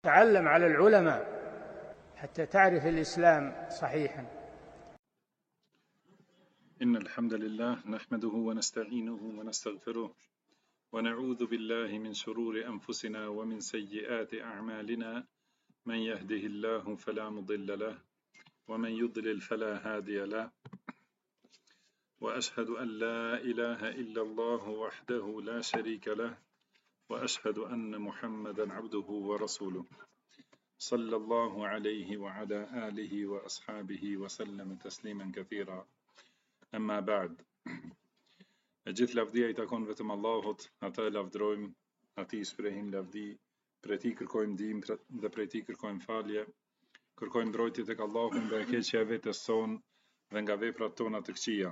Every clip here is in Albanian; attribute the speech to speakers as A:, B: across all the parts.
A: تعلم على العلماء حتى تعرف الإسلام صحيحا.
B: إن الحمد لله نحمده ونستعينه ونستغفره ونعوذ بالله من شرور أنفسنا ومن سيئات أعمالنا، من يهده الله فلا مضل له ومن يضلل فلا هادي له، وأشهد أن لا إله إلا الله وحده لا شريك له، وأشهد أن محمدا عبده ورسوله صلى الله عليه وعلى آله وأصحابه وسلم تسليما كثيرا. أما بعد. Gjithë lavdia I takon vetëm Allahut, ata lavdrojmë, atij shprehim lavdi, prej tij kërkojmë ndihmë dhe prej tij kërkojmë falje, kërkojmë mbrojtje tek Allahu nga e keqja e vetes sonë dhe nga veprat tona të këqija.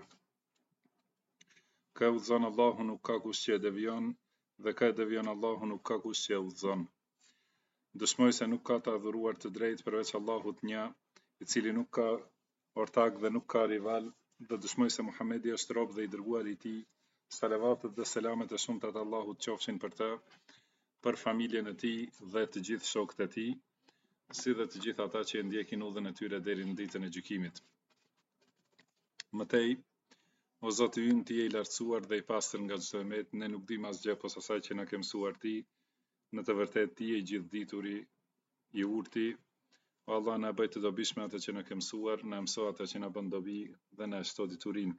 B: Ka udhëzon Allahu nuk ka kush që e devion, dhe ka e devion Allahu nuk ka kush që e udhëzon. Dëshmoj se nuk ka të adhuruar të drejtë përveç Allahut një, I cili nuk ka ortak dhe nuk ka rival, dhe dëshmoj se Muhamedi është rob dhe I dërguar I tij. Salavatet dhe selamet e shumta të Allahut qofshin për të, për familjen e tij dhe të gjithë shokët e tij, si dhe të gjithë ata që e ndjekin udhën e tyre deri në ditën e gjykimit. Mëtej, o Zoti ynë, Ti je I lartësuar dhe I pastër nga çdo emet, ne nuk dim asgjë posa asaj që na ke mësuar Ti, në të vërtetë Ti je I gjithdituri, I urti. O Allah, na bëj të dobishme atë që na ke mësuar, na mëso atë që na bën dobi dhe na shto diturinë.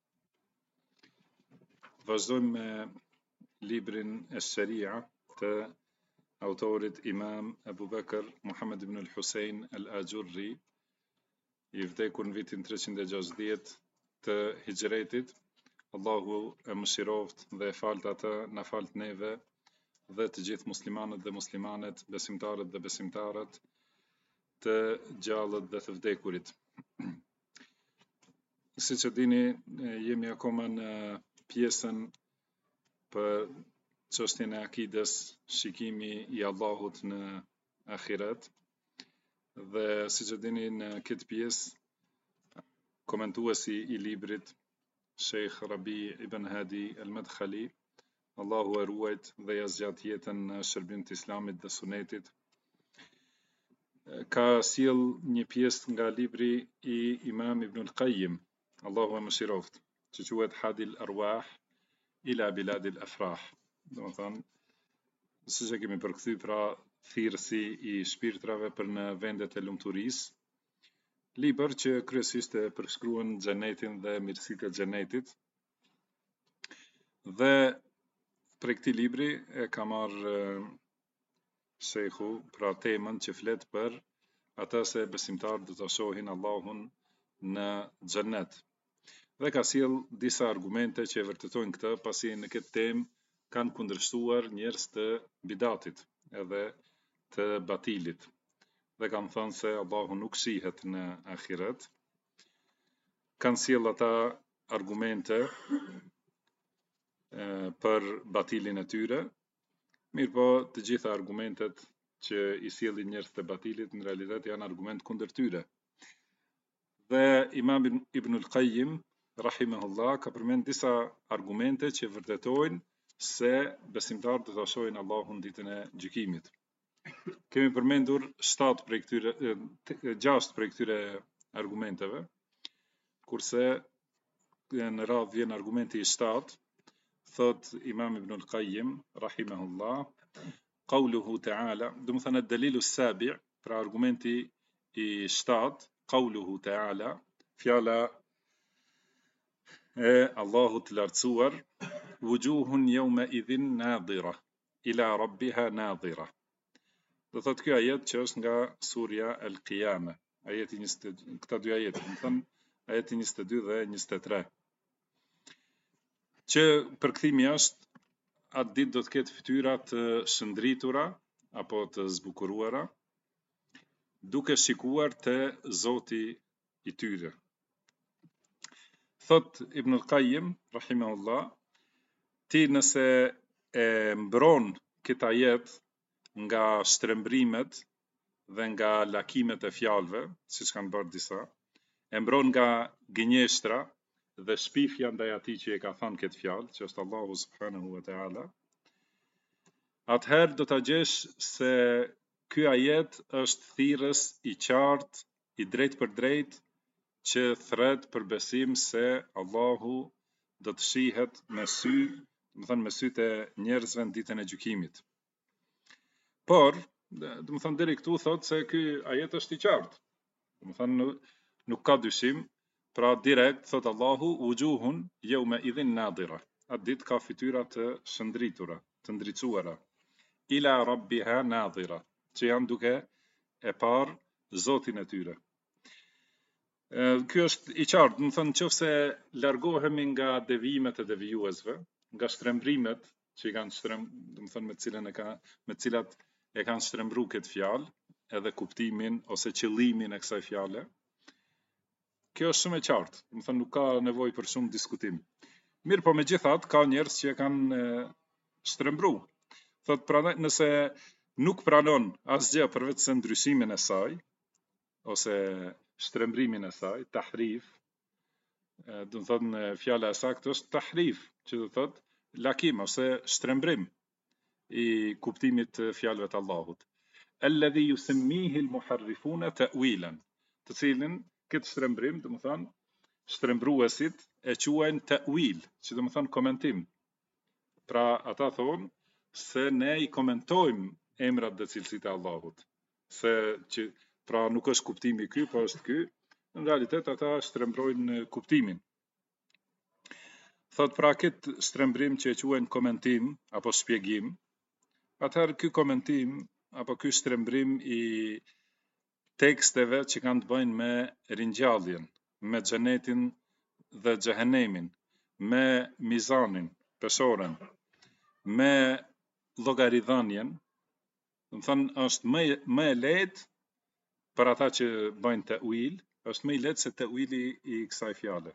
B: Vazhdojmë me librin e Sharia të autorit Imam Abu Bakr Muhammad ibn al-Husayn al-Ajurri, I vdekur në vitin 360 të Hijretit. Allahu e mëshiroft dhe e falt atë, na falt neve dhe të gjithë muslimanët dhe muslimanet, besimtarët dhe besimtarët, të gjallët dhe të vdekurit. Siç e dini, jemi akoma në pjesën për çështjen e akides, shikimi I Allahut në ahiret, dhe siç e dini në këtë pjesë komentuesi I librit Sheikh Rabi ibn Hadi al-Madkhali, Allahu e ruajt dhe ja zgjat jetën në shërbim të Islamit dhe Sunetit, ka sjell një pjesë nga libri I Imam Ibn al-Qayyim, Allahu e mëshiroft, që quhet Hadil Arwah ila Biladil Afrah. Domethënë, siç e kemi përkthy, pra thirrsi I shpirtrave për në vendet e lumturisë, libër që kryesisht e përshkruan xhenetin dhe mirësitë e xhenetit. Dhe për këtij libri e ka marrë Sheikhu pra temën që flet për ata se besimtarët do ta shohin Allahun në xhenet. Dhe ka sjell disa argumente që e vërtetojnë këtë, pasi në këtë temë kanë kundërshtuar njerëz të bidatit edhe të batilit. Dhe kanë thënë se Allahu nuk shihet në ahiret. Kanë sjell ata argumente për batilin e tyre, mirëpo të gjitha argumentet që I sjellin njerëz të batilit në realitet janë argument kundër tyre. Dhe Imam Ibn al-Qayyim rahimahullah ka përmend disa argumente që vërtetojnë se besimtarët do ta shohin Allahun ditën e gjykimit. Kemi përmendur 6 prej këtyre argumenteve, kurse në radhë vjen argumenti I 7, thot Imam Ibn al-Qayyim rahimahullah, qawluhu ta'ala, do të thënë dalilu sabi', pra argumenti I 7, qawluhu ta'ala, fjala e Allahut lartësuar, wujuhun yawma idhin nadira ila rabbiha nadira. Do thot ky ajet që është nga surja Al-Qiyama, ajeti 20, këta dy ajete, do thënë ajeti 22 dhe 23. Që përkthimi është atë ditë do të ketë fytyra të shëndritura apo të zbukuruara, duke shikuar te Zoti I tyre. Thot Ibn al-Qayyim rahimahullah, ti nëse e mbron këtë ajet nga shtrembrimet dhe nga lakimet e fjalëve, siç kanë bërë disa, e mbron nga gënjeshtra dhe shpifja ndaj atij që e ka thënë këtë fjalë, që është Allahu subhanahu wa taala, atëherë do ta gjesh se ky ajet është thirrës i qartë, i drejt për drejt, që thret për besim se Allahu do të shihet me sy, do të thënë me sytë e njerëzve në ditën e gjykimit. Por, do të thënë deri këtu thot se ky ajet është i qartë. Do të thënë nuk ka dyshim, pra direkt thot Allahu wujuhun yawma idhin nadira. Atë ditë ka fytyra të shëndritura, të ndriçuara. Ila rabbiha nadira, që janë duke e parë Zotin e tyre. Ky është i qartë, do të thënë nëse largohemi nga devijimet e devijuesve, nga shtrembrimet që i kanë do të thënë me të cilat e kanë shtrembruar këtë fjalë, edhe kuptimin ose qëllimin e kësaj fjale. Kjo është shumë e qartë, do të thënë nuk ka nevojë për shumë diskutim. Mirë, po megjithatë ka njerëz që kanë shtrembruar. Thot prandaj nëse nuk pranon asgjë përveç se ndryshimin e saj ose shtrembrimin e saj, tahrif, do të thonë fjala e saktë është tahrif, që do thotë lakim ose shtrembrim i kuptimit të fjalëve të Allahut. Alladhi yusammihi al-muharrifuna ta'wilan, të cilin këtë shtrembrim, do të thonë shtrembruesit e quajnë ta'wil, që do të thonë komentim. Pra ata thonë se ne i komentojmë emrat dhe cilësitë e Allahut, se që pra nuk është kuptimi ky, po është ky. Në realitet ata shtrembrojnë kuptimin. Thot pra këtë shtrembrim që e quajnë komentim apo shpjegim, atëherë ky komentim apo ky shtrembrim i teksteve që kanë të bëjnë me ringjalljen, me xhenetin dhe xhehenemin, me mizanin, peshoren, me llogaridhënien, do të thonë është më e lehtë për ata që bëjnë ta'wil, është më i lehtë se ta'wili i kësaj fjale.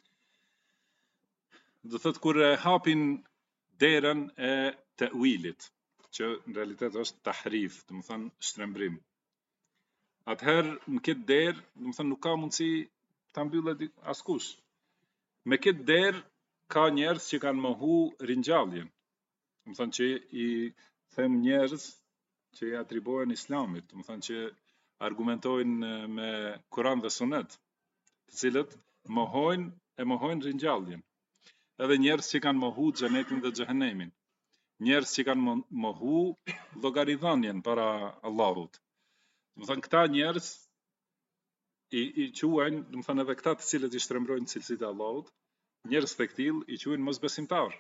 B: Do thotë kur hapin derën e ta'wilit, që në realitet është tahrif, do të thonë shtrembrim. Atëherë në këtë derë, do të thonë nuk ka mundësi ta mbyllet askush. Me këtë derë ka njerëz që kanë mohu ringjalljen. Do të thonë që i them njerëz që i atribuohen Islamit, do të thonë që argumentojnë me Kur'an dhe Sunet, të cilët mohojnë ringjalljen. Edhe njerëz që kanë mohu xhenetin dhe xhehenemin. Njerëz që kanë mohu llogaridhënien para Allahut. Do të thënë këta njerëz i quajnë, do të thënë edhe këta të cilët i shtrembrojnë cilësitë e Allahut, njerëz të tillë i quajnë mosbesimtar.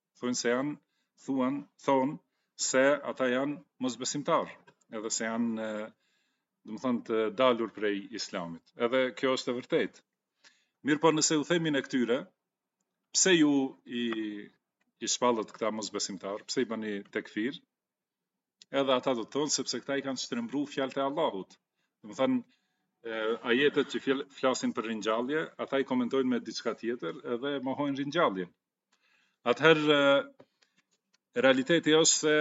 B: Thonë se ata janë mosbesimtar, edhe se janë do të thënë të dalur prej Islamit. Edhe kjo është e vërtetë. Mirë, po nëse u themi në këtyre, pse ju i shpallët këta mosbesimtar, pse i bëni tekfir? Edhe ata do të thonë sepse këta i kanë shtrembruar fjalët e Allahut. Do të thonë ajetet që flasin për ringjallje, ata i komentojnë me diçka tjetër edhe mohojnë ringjalljen. Atëherë realiteti është se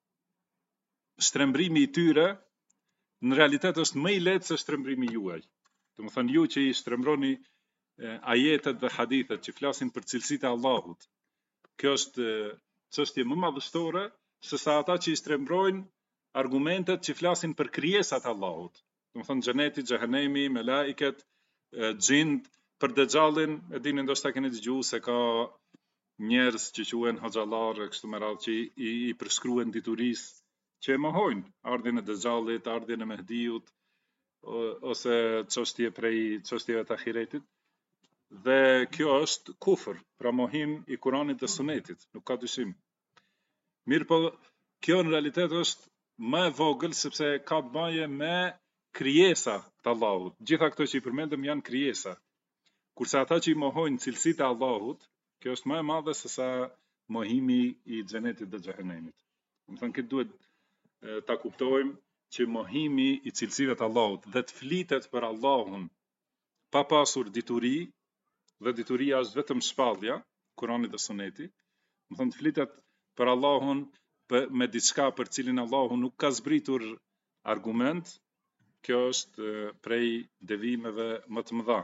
B: shtrembrimi i tyre në realitet është më i lehtë se shtrembrimi juaj. Do të thonë ju që i shtrembroni ajetet dhe hadithet që flasin për cilësitë e Allahut. Kjo është çështje më madhështore se sa ata që i shtrembrojnë argumentet që flasin për krijesat e Allahut. Do të thonë xheneti, xhehenemi, melaiket, xhind, për Dexhallin, e dini ndoshta keni dëgjuar se ka njerëz që quhen hoxhallar kështu me radhë që i përshkruhen diturisë që mohojnë ardhjen e Dexhallit, ardhjen e Mehdiut ose çështje prej çështjeve të ahiretit. Dhe kjo është kufër, pra mohim i Kuranit dhe Sunetit, nuk ka dyshim. Mirë, po kjo në realitet është më e vogël sepse ka të bëjë me krijesa të Allahut. Gjitha këto që i përmendëm janë krijesa. Kurse ata që i mohojnë cilësitë e Allahut, kjo është më e madhe se sa mohimi i xhenetit dhe xhehenemit. Do të thonë këtë duhet ta kuptojmë që mohimi i cilësive të Allahut dhe të flitet për Allahun pa pasur dituri, dhe dituria është vetëm shpallja, Kurani dhe Suneti, do të thonë të flitet për Allahun me diçka për cilin Allahu nuk ka zbritur argument, kjo është prej devimeve më të mëdha.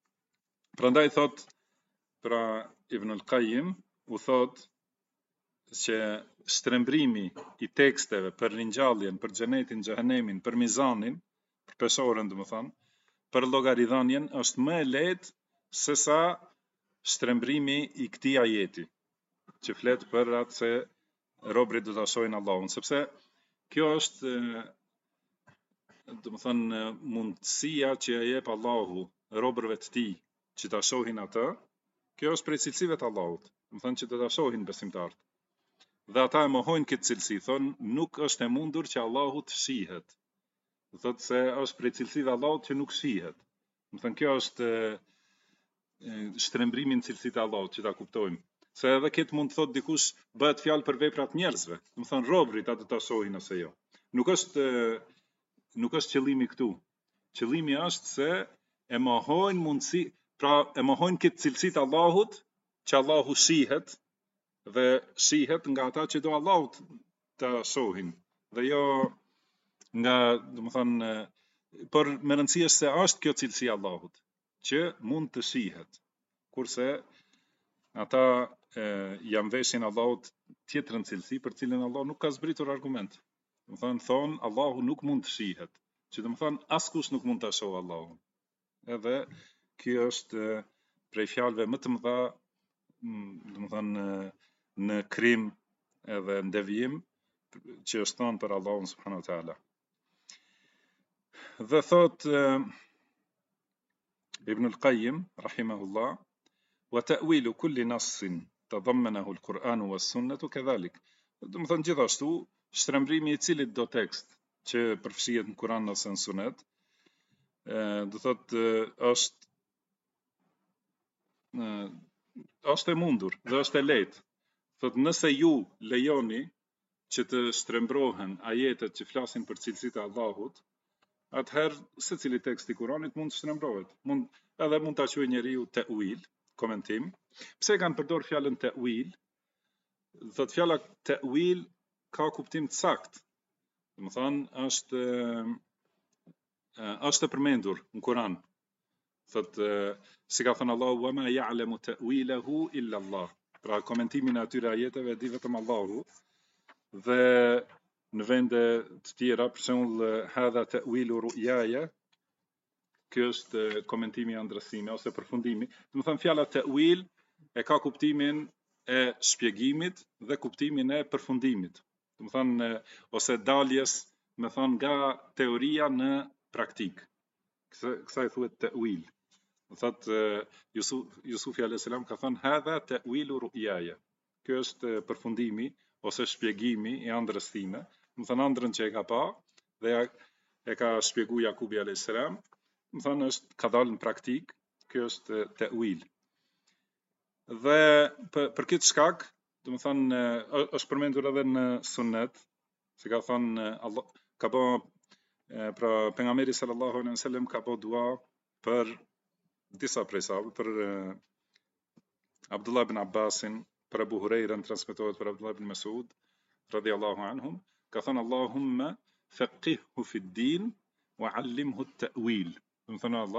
B: Prandaj thot pra Ibn al-Qayyim u thot që shtrembrimi i teksteve për ringjalljen, për xhenetin, xhehenemin, për mizanin, për pesorën domethënë, për llogaridhënien është më e lehtë se sa shtrembrimi i këtij ajeti, që flet për atë se robërit do ta shohin Allahun, sepse kjo është domethënë mundësia që ja jep Allahu robërve të tij që ta shohin atë, kjo është prej cilësive të Allahut, domethënë që do ta shohin besimtarët. Dhe ata e mohojnë këtë cilësi, thonë nuk është e mundur që Allahu të shihet. Thotë se është prej cilësive Allahut që nuk shihet. Domethënë kjo është shtrembrimi në cilësitë e Allahut që ta kuptojmë. Se edhe këtë mund të thotë dikush bëhet fjalë për veprat njerëzve. Domethënë robërit ato ta shohin ose jo. Nuk është qëllimi këtu. Qëllimi është se e mohojnë mundësi, pra e mohojnë këtë cilësi të Allahut, që Allahu shihet dhe shihet nga ata që do Allahut ta shohin dhe jo nga, domethënë, por me rëndësi është se është kjo cilësi e Allahut që mund të shihet, kurse ata janë veshin Allahut tjetrën cilësi për cilën Allah nuk ka zbritur argument. Domethënë thonë Allahu nuk mund të shihet, që domethënë askush nuk mund ta shohë Allahun. Edhe kjo është prej fjalëve më të mëdha, domethënë në krim edhe në devijim që është thonë për Allahun subhanahu wa taala. Dhe thot Ibn al-Qayyim rahimahullah, wa ta'wilu kulli nassin tadammanahu al-Qur'anu was-sunnatu kadhalik. Domethënë gjithashtu shtrembrimi i cilit do tekst që përfshihet në Kur'an ose në Sunet, do thot është e mundur dhe është e lehtë. Thot nëse ju lejoni që të shtrembrohen ajetet që flasin për cilësitë e Allahut, atëherë secili tekst i Kuranit mund të shtrembrohet. Mund ta quajë njeriu ta'wil, komentim. Pse kanë përdor fjalën ta'wil? Thot fjala ta'wil ka kuptim të saktë. Domethënë është e përmendur në Kur'an. Thot si ka thënë Allahu wa ma ya'lamu ta'wilahu illa Allah. Pra komentimin e atyre ajeteve di vetëm Allahu. Dhe në vende të tjera, për shembull hadha ta'wilu ru'yaya, ky është komentimi i ëndrrësime ose përfundimi. Domethënë fjala ta'wil e ka kuptimin e shpjegimit dhe kuptimin e përfundimit. Domethënë ose daljes, me thënë, nga teoria në praktik. Kësaj thuhet ta'wil. Thot Jusufi alayhis salam ka thënë hadha ta'wilu ru'yaya. Ky është përfundimi ose shpjegimi i ëndrrës time. Do të thënë ëndrrën që e ka pa dhe e ka shpjeguar Jakubi alayhis salam, do të thënë është ka dalë në praktik, ky është ta'wil. Dhe për këtë shkak, do të thënë është përmendur edhe në Sunet, se ka thënë Allah ka bë pra pejgamberi sallallahu alaihi wasallam ka bë dua për disa prej sahabëve, për Abdullah ibn Abbasin, për Abu Hurajrën, transmetohet për Abdullah ibn Mas'ud radhiyallahu anhum, ka thënë Allahumma faqihhu fi d-din wa 'allimhu at-ta'wil. Do të thënë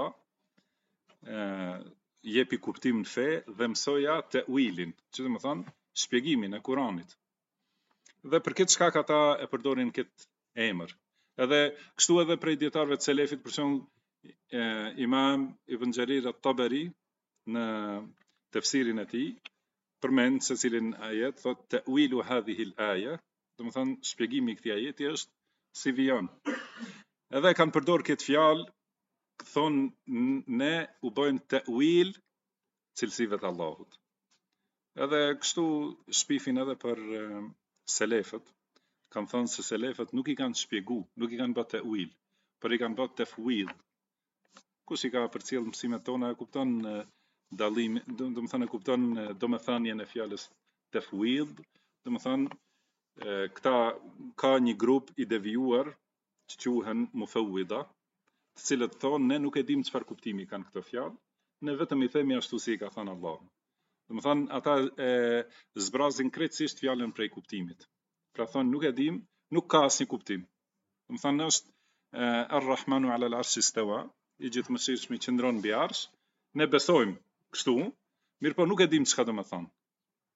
B: Allah jepi kuptim në fe dhe mësoja ta'wilin, që do të thënë shpjegimin e Kuranit. Dhe për këtë shkak ata e përdorin këtë emër. Edhe kështu edhe prej dietarëve të selefit, për shembull Imam Ibn Jarir at-Tabari në tefsirin e tij përmend se cilin ajet thot ta'wilu hadhihi al-aya, do të thënë shpjegimi i këtij ajeti është si vijon. Edhe kanë përdor këtë fjalë, thonë ne u bëjmë ta'wil cilësive të Allahut. Edhe kështu shpifin edhe për selefët, kanë thënë se selefët nuk i kanë shpjegu, nuk i kanë bërë ta'wil, por i kanë bërë tafwid. Kush i ka përcjell mësimet tona e kupton dallimin, do të thënë e kupton domethënien e fjalës tafwid, do të thënë këta ka një grup i devijuar që quhen mufawwida, të cilët thonë ne nuk e dim çfarë kuptimi kanë këto fjalë, ne vetëm i themi ashtu si i ka thënë Allahu. Do të thënë ata zbrazin krejtësisht fjalën prej kuptimit. Pra thonë nuk e dim, nuk ka asnjë kuptim. Do të thënë është Ar-Rahmanu 'ala al-'arshi istawa, i gjithëmshirshmi qëndron mbi arsh, ne besojmë kështu, mirë po nuk e dim çka do të thonë.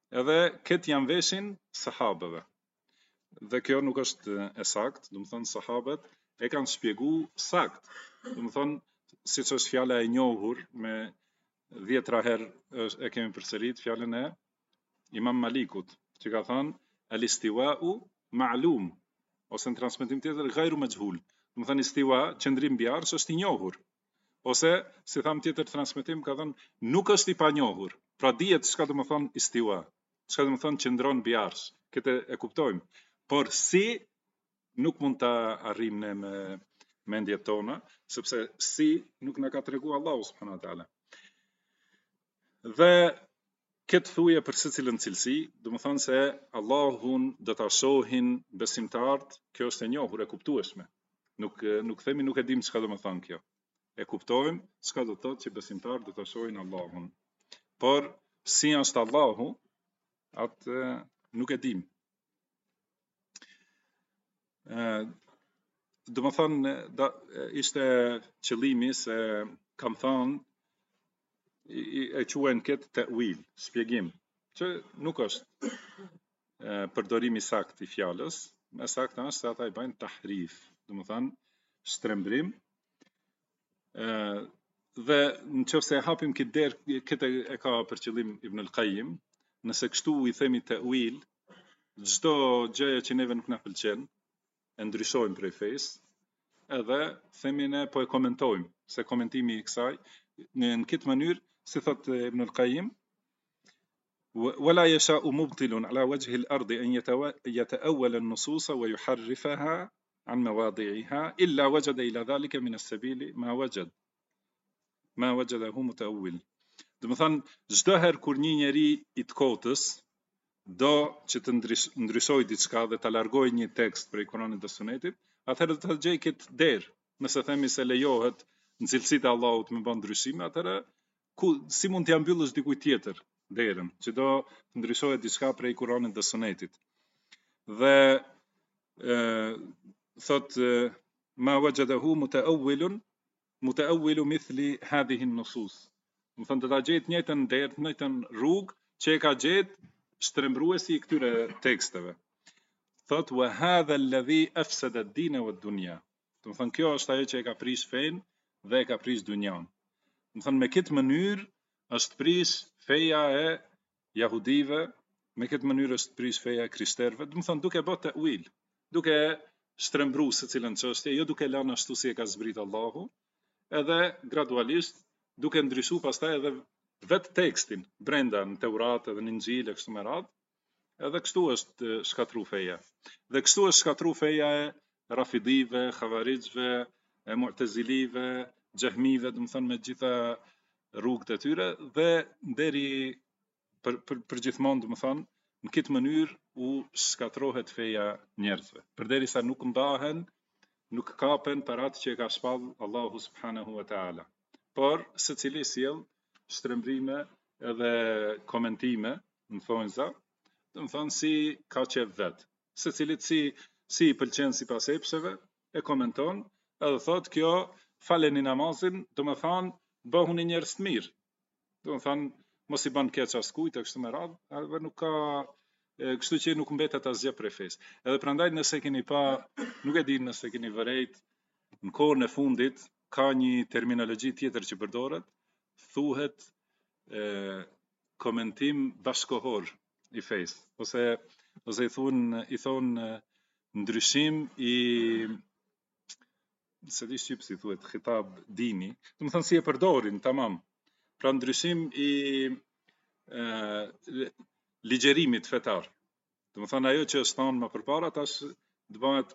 B: edhe këtë janë veshin sahabeve. Dhe kjo nuk është e sakt, do të thonë sahabët e kanë shpjeguar sakt. Do të thonë siç është fjala e njohur me 10 herë e kemi përsërit fjalën e Imam Malikut, që ka thënë al-istiwa'u ma'lum, ose në transmetim tjetër ghayru majhul. Do të thonë istiwa, qëndrim mbi arsh është i njohur. Ose si tham tjetër transmetim ka thënë nuk është i panjohur. Pra dihet çka do të thonë istiwa, çka do të thonë qëndron mbi arsh. Këtë e kuptojmë. Por si nuk mund ta arrijmë ne me mendjet tona, sepse si nuk na ka treguar Allahu subhanahu wa taala. Dhe këtë thuje për secilën cilësi, do të thonë se Allahun do ta shohin besimtarët, kjo është e njohur, e kuptueshme. Nuk themi nuk e dim çka do të thonë kjo. E kuptojmë çka do të thotë që besimtarët do ta shohin Allahun. Por si është Allahu, atë nuk e dim. Do të thonë ishte qëllimi se kam thënë e quajnë këtë ta'wil, shpjegim, që nuk është përdorimi sakt i fjalës, më saktë është se ata i bëjnë tahrif, do të thonë shtrembrim. Dhe nëse e hapim këtë e ka për qëllim Ibn al-Qayyim, nëse kështu i themi ta'wil, çdo gjë që neve nuk na pëlqen, e ndryshojmë prej fesë, edhe themi ne po e komentojmë, se komentimi i kësaj në këtë mënyrë, si thot Ibn al-Qayyim, ولا يشاء مبطل على وجه الأرض أن يتأول النصوص ويحرفها عن مواضعها إلا وجد إلى ذلك من السبيل ما وجده متأول. Do të thonë çdo herë kur një njeri i të kotës do që të ndryshoj diçka dhe të largoj një tekst prej Kuranit dhe Sunetit, atëherë do të gjej këtë derë. Nëse themi se lejohet në cilësitë e Allahut me bën ndryshime, atëherë si mund t'ia mbyllësh dikujt tjetër derën, që do të ndryshohet diçka prej Kuranit dhe Sunetit. Dhe thot ma wajadahu mutaawwilu mithli hadhihi an-nusus. Do të thonë do ta gjej të njëjtën derë, të njëjtën rrugë që e ka gjetë shtrembruesi i këtyre teksteve. Thot wa hadha alladhi afsada ad-din wa ad-dunya. Do të thonë kjo është ajo që e ka prish fen dhe e ka prish dunjan. Do të thonë me këtë mënyrë është prish feja e jahudive, me këtë mënyrë është prish feja e krishterëve. Do të thonë duke bërë ta'wil, duke shtrembruar secilën çështje, jo duke lënë ashtu si e ka zbrit Allahu, edhe gradualisht duke ndryshuar pastaj edhe vetë tekstin brenda në Teurat edhe në Injil e kështu me radhë, edhe kështu është shkatru feja. Dhe kështu është shkatru feja e Rafidive, Khavarixve, e Mu'tazilive, Jahmive, do të thonë me gjitha rrugët e tyre, dhe deri për gjithmonë, do të thonë, në këtë mënyrë u shkatrohet feja njerëzve. Përderisa nuk ndahen, nuk kapen për atë që e ka shpall Allahu subhanahu wa taala. Por secili sjell shtrembrime edhe komentime në thonjza, do të thonë si ka qef vet. Secilit si i pëlqen sipas epsheve, e komenton, edhe thot kjo faleni namazin, do të thonë bëhuni njerëz të mirë. Do të thonë mos i bën keq askujt e kështu me radhë, edhe nuk ka kështu që nuk mbetet asgjë prej fesë. Edhe prandaj nëse keni pa, nuk e di nëse keni vërejt, në kohën e fundit ka një terminologji tjetër që përdoret, thuhet komentim bashkohor i fesë, ose i thon ndryshim i se di shqip si thuhet khitab dini, do të thonë si e përdorin tamam. Pra ndryshim i ligjerimit fetar. Do të thonë ajo që është thonë më përpara tash të bëhet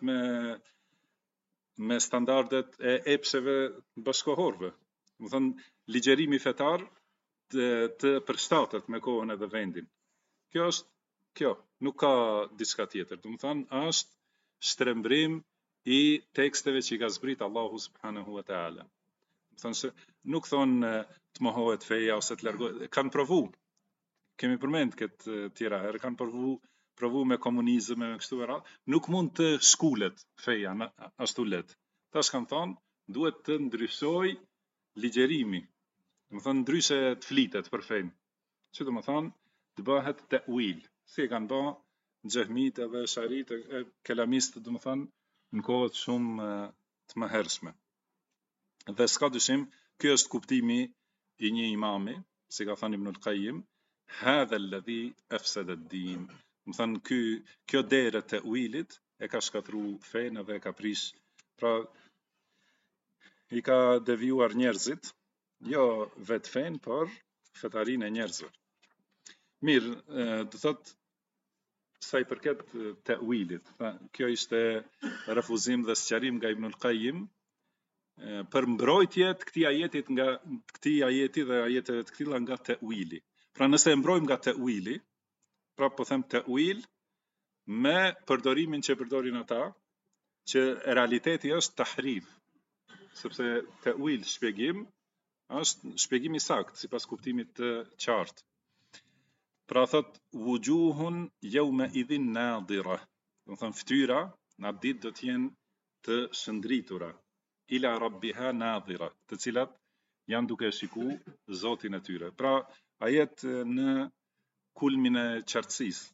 B: me standardet e epsheve bashkohorëve. Do të thonë ligjerimi fetar të përshtatet me kohën edhe vendin. Kjo është kjo, nuk ka diçka tjetër. Do të thonë është shtrembrim i teksteve që i ka zbrit Allahu subhanahu wa taala. Do të thonë nuk thonë të mohohet feja ose të largohet, kanë provu. Kemi përmend këtë tjera herë, kanë provu me komunizëm, me kështu e radhë, nuk mund të shkulet feja ashtu let. Tash kanë thonë, duhet të ndryshoj ligjerimi. Do të thonë ndryshe të flitet për fejnë. Që do të thonë, të bëhet ta'wil, si e kanë bë xehmit edhe sharit e kelamist, domethënë në kohët shumë të mëhershme. Dhe s'ka dyshim, ky është kuptimi i një imami, si ka thënë Ibnul Qayyim, hadha alladhi afsada ad-din. Domethënë kjo derë e ta'wilit e ka shkatërruar fenë dhe e ka prish, pra i ka devijuar njerëzit, jo vetë fenë, por fetarinë e njerëzve. Mirë, do thot sa i përket ta'wilit, kjo ishte refuzim dhe sqarim nga Ibnul Qayyim për mbrojtje të këtij ajeti dhe ajeteve të tilla nga ta'wili. Pra nëse e mbrojmë nga ta'wili, pra po them ta'wil me përdorimin që përdorin ata, që realiteti është tahrif, sepse ta'wil shpjegim është shpjegimi sakt sipas kuptimit të qartë. Pra thot wujuhun yawma idhin nadira, do thon fytyra në atë ditë do të jenë të shëndritura, ila rabbiha nadira, të cilat janë duke shiku Zotin e tyre. Pra ajet në kulmin e qartësisë.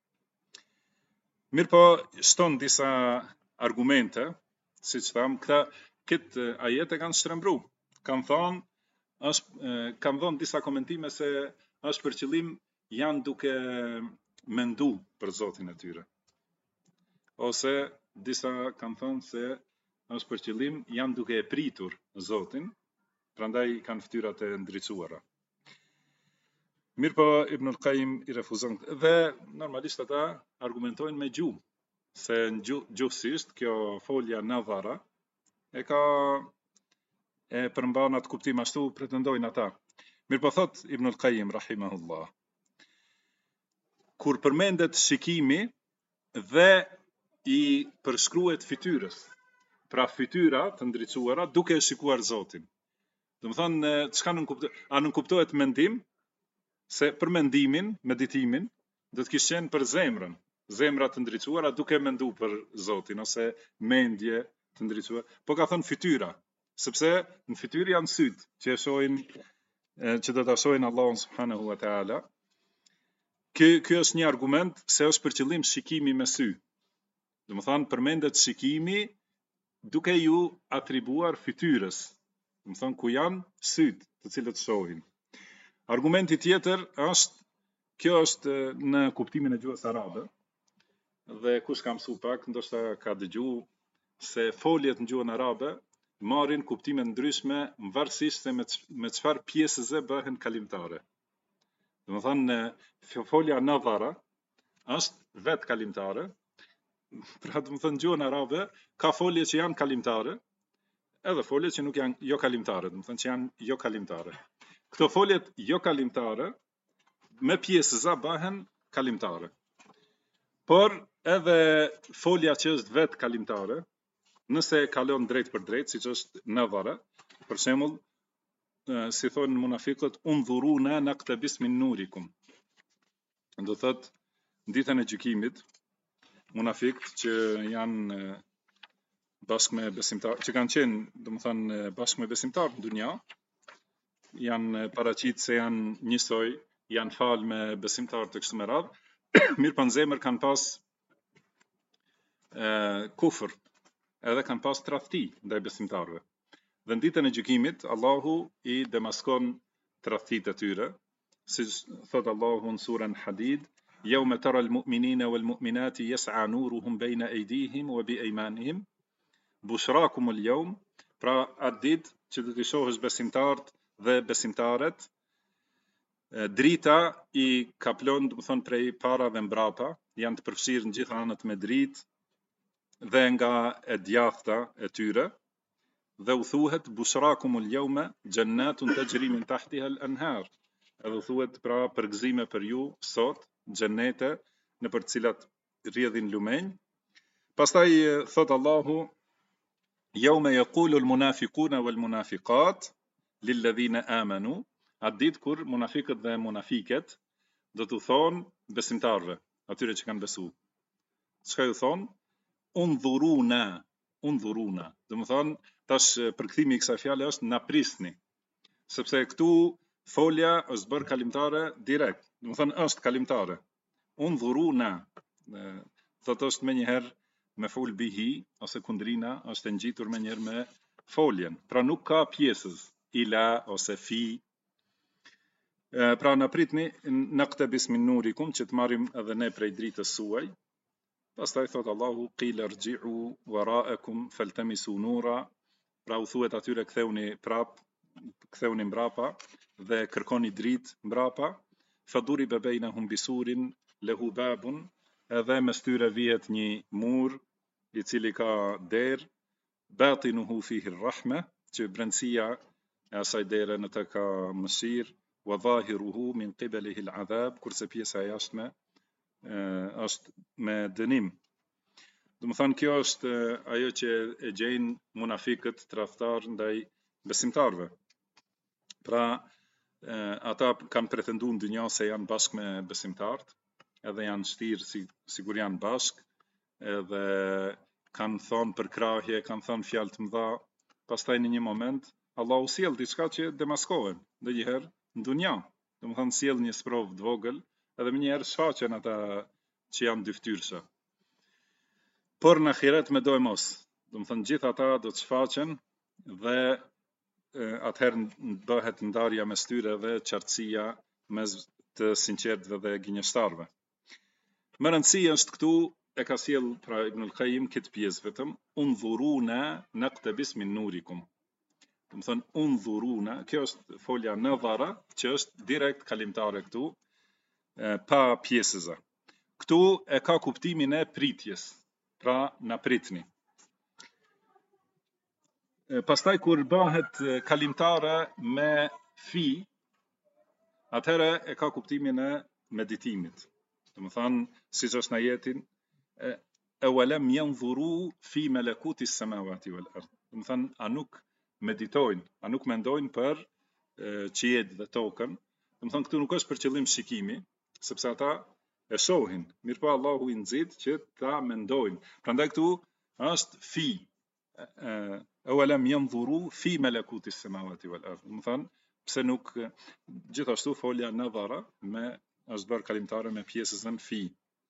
B: Mirë po, shton disa argumente, siç tham, këtë ajete kanë shtrembru. Kanë dhënë disa komentime se është për qëllim janë duke mendu për Zotin e tyre. Ose disa kanë thënë se është për qëllim janë duke e pritur Zotin, prandaj kanë fytyrat e ndriçuara. Mirë po, Ibnul Qayyim i refuzon, dhe normalisht ata argumentojnë me gjuhë, se në gjuhësisht kjo folja nadhara e përmban atë kuptim, ashtu pretendojnë ata. Mirë po thot Ibnul Qayyim rahimahullah, kur përmendet shikimi dhe i përshkruhet fytyrës, pra fytyra të ndriçuara duke shikuar Zotin. Domethënë, çka nuk kuptohet? A nuk kuptohet mendim? Se për mendimin, meditimin, do të kishte qenë për zemrën, zemra të ndriçuara duke menduar për Zotin, ose mendje të ndriçuar. Po ka thënë fytyra, sepse në fytyrë janë syt që e shohin, që do ta shohin Allahun subhanahu wa taala. Ky është një argument se është për qëllim shikimi me sy. Domethënë përmendet shikimi duke ju atribuar fytyrës, domethënë ku janë syt të cilët shohin. Argumenti tjetër është, kjo është në kuptimin e gjuhës arabe, dhe kush ka mësuar pak, ndoshta ka dëgjuar se foljet në gjuhën arabe marrin kuptime ndryshme varësisht se me çfarë pjesëze bëhen kalimtare. Domethënë folja nadhara është vetë kalimtare, pra domethënë gjuhën arabe ka folje që janë kalimtare, edhe folje që nuk janë jo kalimtare, domethënë që janë jo kalimtare. Këto foljet jo kalimtare me pjesëza bëhen kalimtare. Por edhe folja që është vetë kalimtare, nëse kalon drejt për drejt, siç është nadhara, për shembull, si thonë munafiqët, undhuruna naqtabis min nurikum. Do thotë, ditën e gjykimit, munafiqët që janë bashkë me besimtar, që kanë qenë, domethënë, bashkë me besimtar në dunja, janë paraqit se janë njësoj, janë falë me besimtar të kështu me radhë, mirë pa në zemër kanë pas kufër, edhe kanë pas tradhti ndaj besimtarëve. Dhe në ditën e gjykimit, Allahu i demaskon tradhtitë e tyre, si thot Allahu në surën Hadid, yawma tara al-mu'minina wal-mu'minati yas'a nuruhum bayna aydihim wa bi aymanihim, bushrakum al-yawm, pra atë ditë që do të shohësh besimtarët dhe besimtaret, drita i kaplon, domethënë prej para dhe mbrapa, janë të përfshirë në gjitha anët me dritë dhe nga e djathta e tyre, dhe u thuhet bushrakumul yawma jannatun tajri min tahtiha al-anhar. Edhe u thuhet pra përgëzime për ju sot, xhenete në për të cilat rrjedhin lumenj. Pastaj thot Allahu, yawma yaqulu al-munafiquna wal-munafiqat lilladhina amanu, atë ditë kur munafiqët dhe munafiket do t'u thonë besimtarve, atyre që kanë besu. Çka ju thonë? Undhuruna. Do të thonë, tash përkthimi i kësaj fjale është na prisni. Sepse këtu folja është bërë kalimtare direkt, do të thënë është kalimtare. Undhuruna, thotë është më njëherë me fol bihi ose kundrina është e ngjitur më njëherë me foljen. Pra nuk ka pjesës ila ose fi. Pra na pritni naqtabis min nurikum që të marrim edhe ne prej dritës suaj. Pastaj thot Allahu qila irji'u wara'akum faltamisu nura. Pra u thuhet atyre ktheuni mbrapa dhe kërkoni dritë mbrapa. Faduriba bainahum bisurin lahu babun, edhe mes tyre vihet një mur i cili ka derë, batinuhu fihi rrahme, që brendësia e asaj dere në të ka mëshirë, wa zahiruhu min qibalihi al-adhab, kurse pjesa e jashtme është me dënim. Do të thënë kjo është ajo që e gjejnë munafikët tradhtar ndaj besimtarëve. Pra ata kanë pretenduar në dynjë se janë bashkë me besimtarët, edhe janë shtirë sigur janë bashkë, edhe kanë thonë për krahje, kanë thonë fjalë të mëdha, pastaj në një moment Allahu sjell diçka që demaskohen, ndonjëherë në dunja, do të thënë sjell një sprovë të vogël, edhe më njëherë shfaqen ata që janë dyftyrshë. Por në ahiret me do e mos, do të thënë gjithë ata do të shfaqen dhe atëherë bëhet ndarja mes tyre dhe qartësia mes të sinqertëve dhe gënjeshtarëve. Më rëndësi është këtu e ka sjell pra Ibnul Qayyim këtë pjesë vetëm, undhuruna naqtabis min nurikum. Do të thënë undhuruna, kjo është folja nadhara, që është direkt kalimtare këtu, pa pjesëza. Këtu e ka kuptimin e pritjes, pra na pritni. Pastaj kur bëhet kalimtare me fi, atëherë e ka kuptimin e meditimit. Do të thënë, siç është në ajetin, awalam yanzuru fi malakuti as-samawati wal ard. Do të thënë, a nuk meditojnë, a nuk mendojnë për qiejt dhe tokën. Do të thënë, këtu nuk është për qëllim shikimi, sepse ata e shohin. Mirpo Allahu i nxit që ta mendojnë. Prandaj këtu është fi. Awalam yanzuru fi malakuti as-samawati wal ard. Do të thënë, pse nuk gjithashtu folja nadhara me është bërë kalimtare me pjesën fi.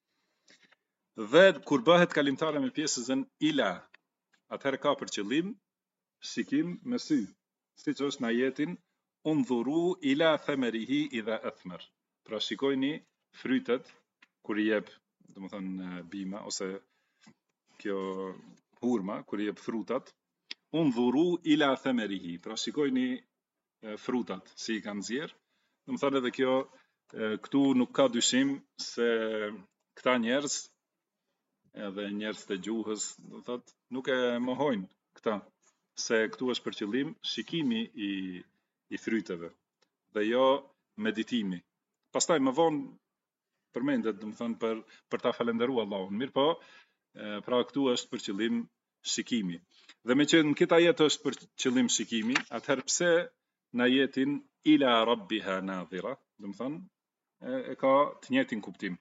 B: Dhe kur bëhet kalimtare me pjesën ila, atëherë ka për qëllim shikim me sy, siç është në ajetin undhuru ila thamarihi idha athmar. Pra shikojni frytet kur i jep, domethënë bima ose kjo hurma kur i jep frutat, undhuru ila thamarihi. Pra shikojni frutat si i kanë nxjerr. Domethënë edhe kjo këtu nuk ka dyshim se këta njerëz edhe njerëz të gjuhës, do thotë, nuk e mohojnë këta, se këtu është për qëllim shikimi i fryteve dhe jo meditimi. Pastaj më vonë përmendet, do të thënë, për ta falendëruar Allahun. Mirpo, pra këtu është për qëllim shikimi. Dhe me që në këtë ajet është për qëllim shikimi, atëherë pse në ajetin ila rabbiha nadhira, do të thënë, e ka të njëjtin kuptim.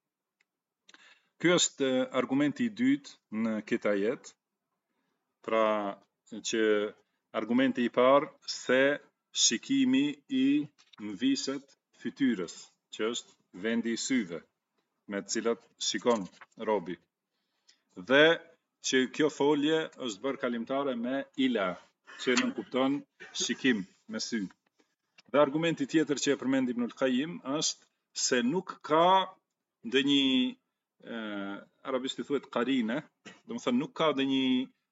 B: Ky është argumenti i dytë në këtë ajet, pra që argumenti i parë se shikimi i mvishet fytyrës, që është vendi i syve, me të cilat shikon robi. Dhe që kjo folje është bërë kalimtare me ila, që nuk kupton shikim me sy. Dhe argumenti tjetër që e përmend Ibnul Qayyim është se nuk ka ndonjë arabisht i thuhet qarine, do të thënë nuk ka ndonjë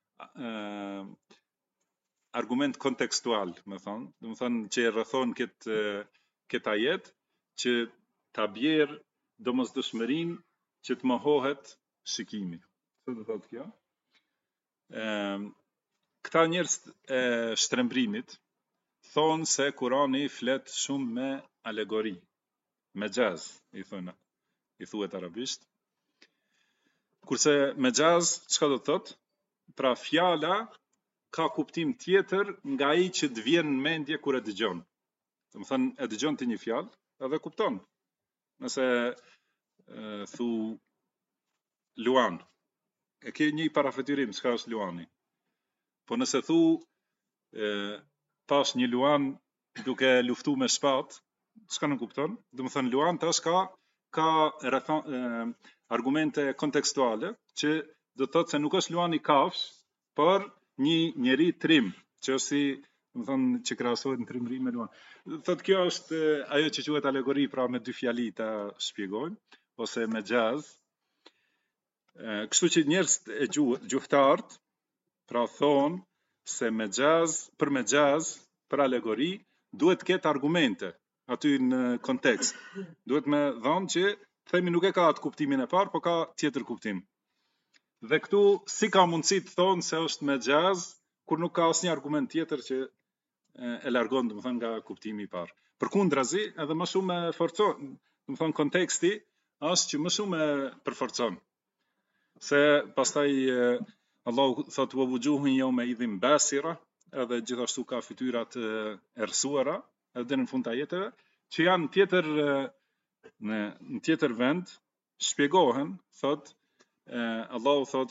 B: argument kontekstual, do të thënë që e rrethon këtë ajet që ta bjerë domosdoshmërinë që të mohohet shikimi. Çfarë do thotë kjo? Këta njerëz e shtrembrimit thonë se Kurani flet shumë me alegori, me gjaz, i thuhet arabisht. Kurse me gjaz, çka do të thotë? Pra fjala ka kuptim tjetër nga ai që të vjen në mendje kur e dëgjon. Do të thënë e dëgjon ti një fjalë edhe kupton. Nëse thu luan, e ke një parafetyrim çka është luani. Po nëse thu pash një luan duke luftu me shpatë, çka nuk kupton? Domethënë luan tash ka argumente kontekstuale që do të thotë se nuk është luani kafsh, por një njeri trim, që është si, domethënë që krahasohet në trimëri me luan. Thotë kjo është ajo që quhet alegori, pra me dy fjali ta shpjegojmë, ose me xhaz. Kështu që njerëzit e gjuhtarët pra thonë se me xhaz, për alegori, duhet të ketë argumente aty në kontekst. Duhet me thonë që themi nuk e ka atë kuptimin e parë, po ka tjetër kuptim. Dhe këtu si ka mundësi të thonë se është me xhaz kur nuk ka asnjë argument tjetër që e largon domethënë nga kuptimi i parë. Përkundrazi, edhe më shumë e forcon, domethënë konteksti është që më shumë e përforcon. Se pastaj Allahu thot wa wujuhun yawma idhin basira, edhe gjithashtu ka fytyrat errësuara, edhe në fund të ajeteve, që janë në tjetër vend shpjegohen, thot Allahu thot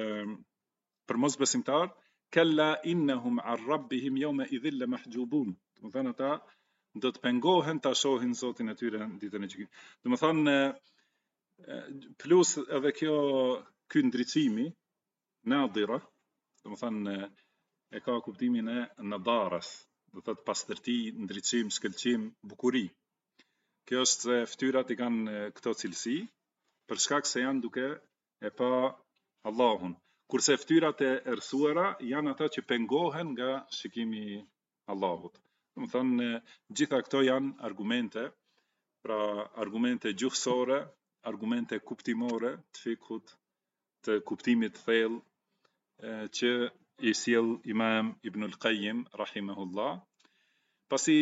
B: për mosbesimtar, kalla innahum an rabbihim yawma idhin lamahjubun. Domethënë ata do të pengohen ta shohin Zotin e tyre në ditën e gjykimit. Domethënë plus edhe ky ndriçimi nadira, domethënë e ka kuptimin e nadaras, do thotë pastërti, ndriçim, shkëlqim, bukuri. Kjo është se fytyrat i kanë këto cilësi për shkak se janë duke e pa Allahun. Kurse fytyrat e errësuara janë ata që pengohen nga shikimi i Allahut. Domethënë gjitha këto janë argumente, pra argumente gjuhësore, argumente kuptimore të fikut, të kuptimit thellë që i sjell Imam Ibn al-Qayyim rahimahullah. Pasi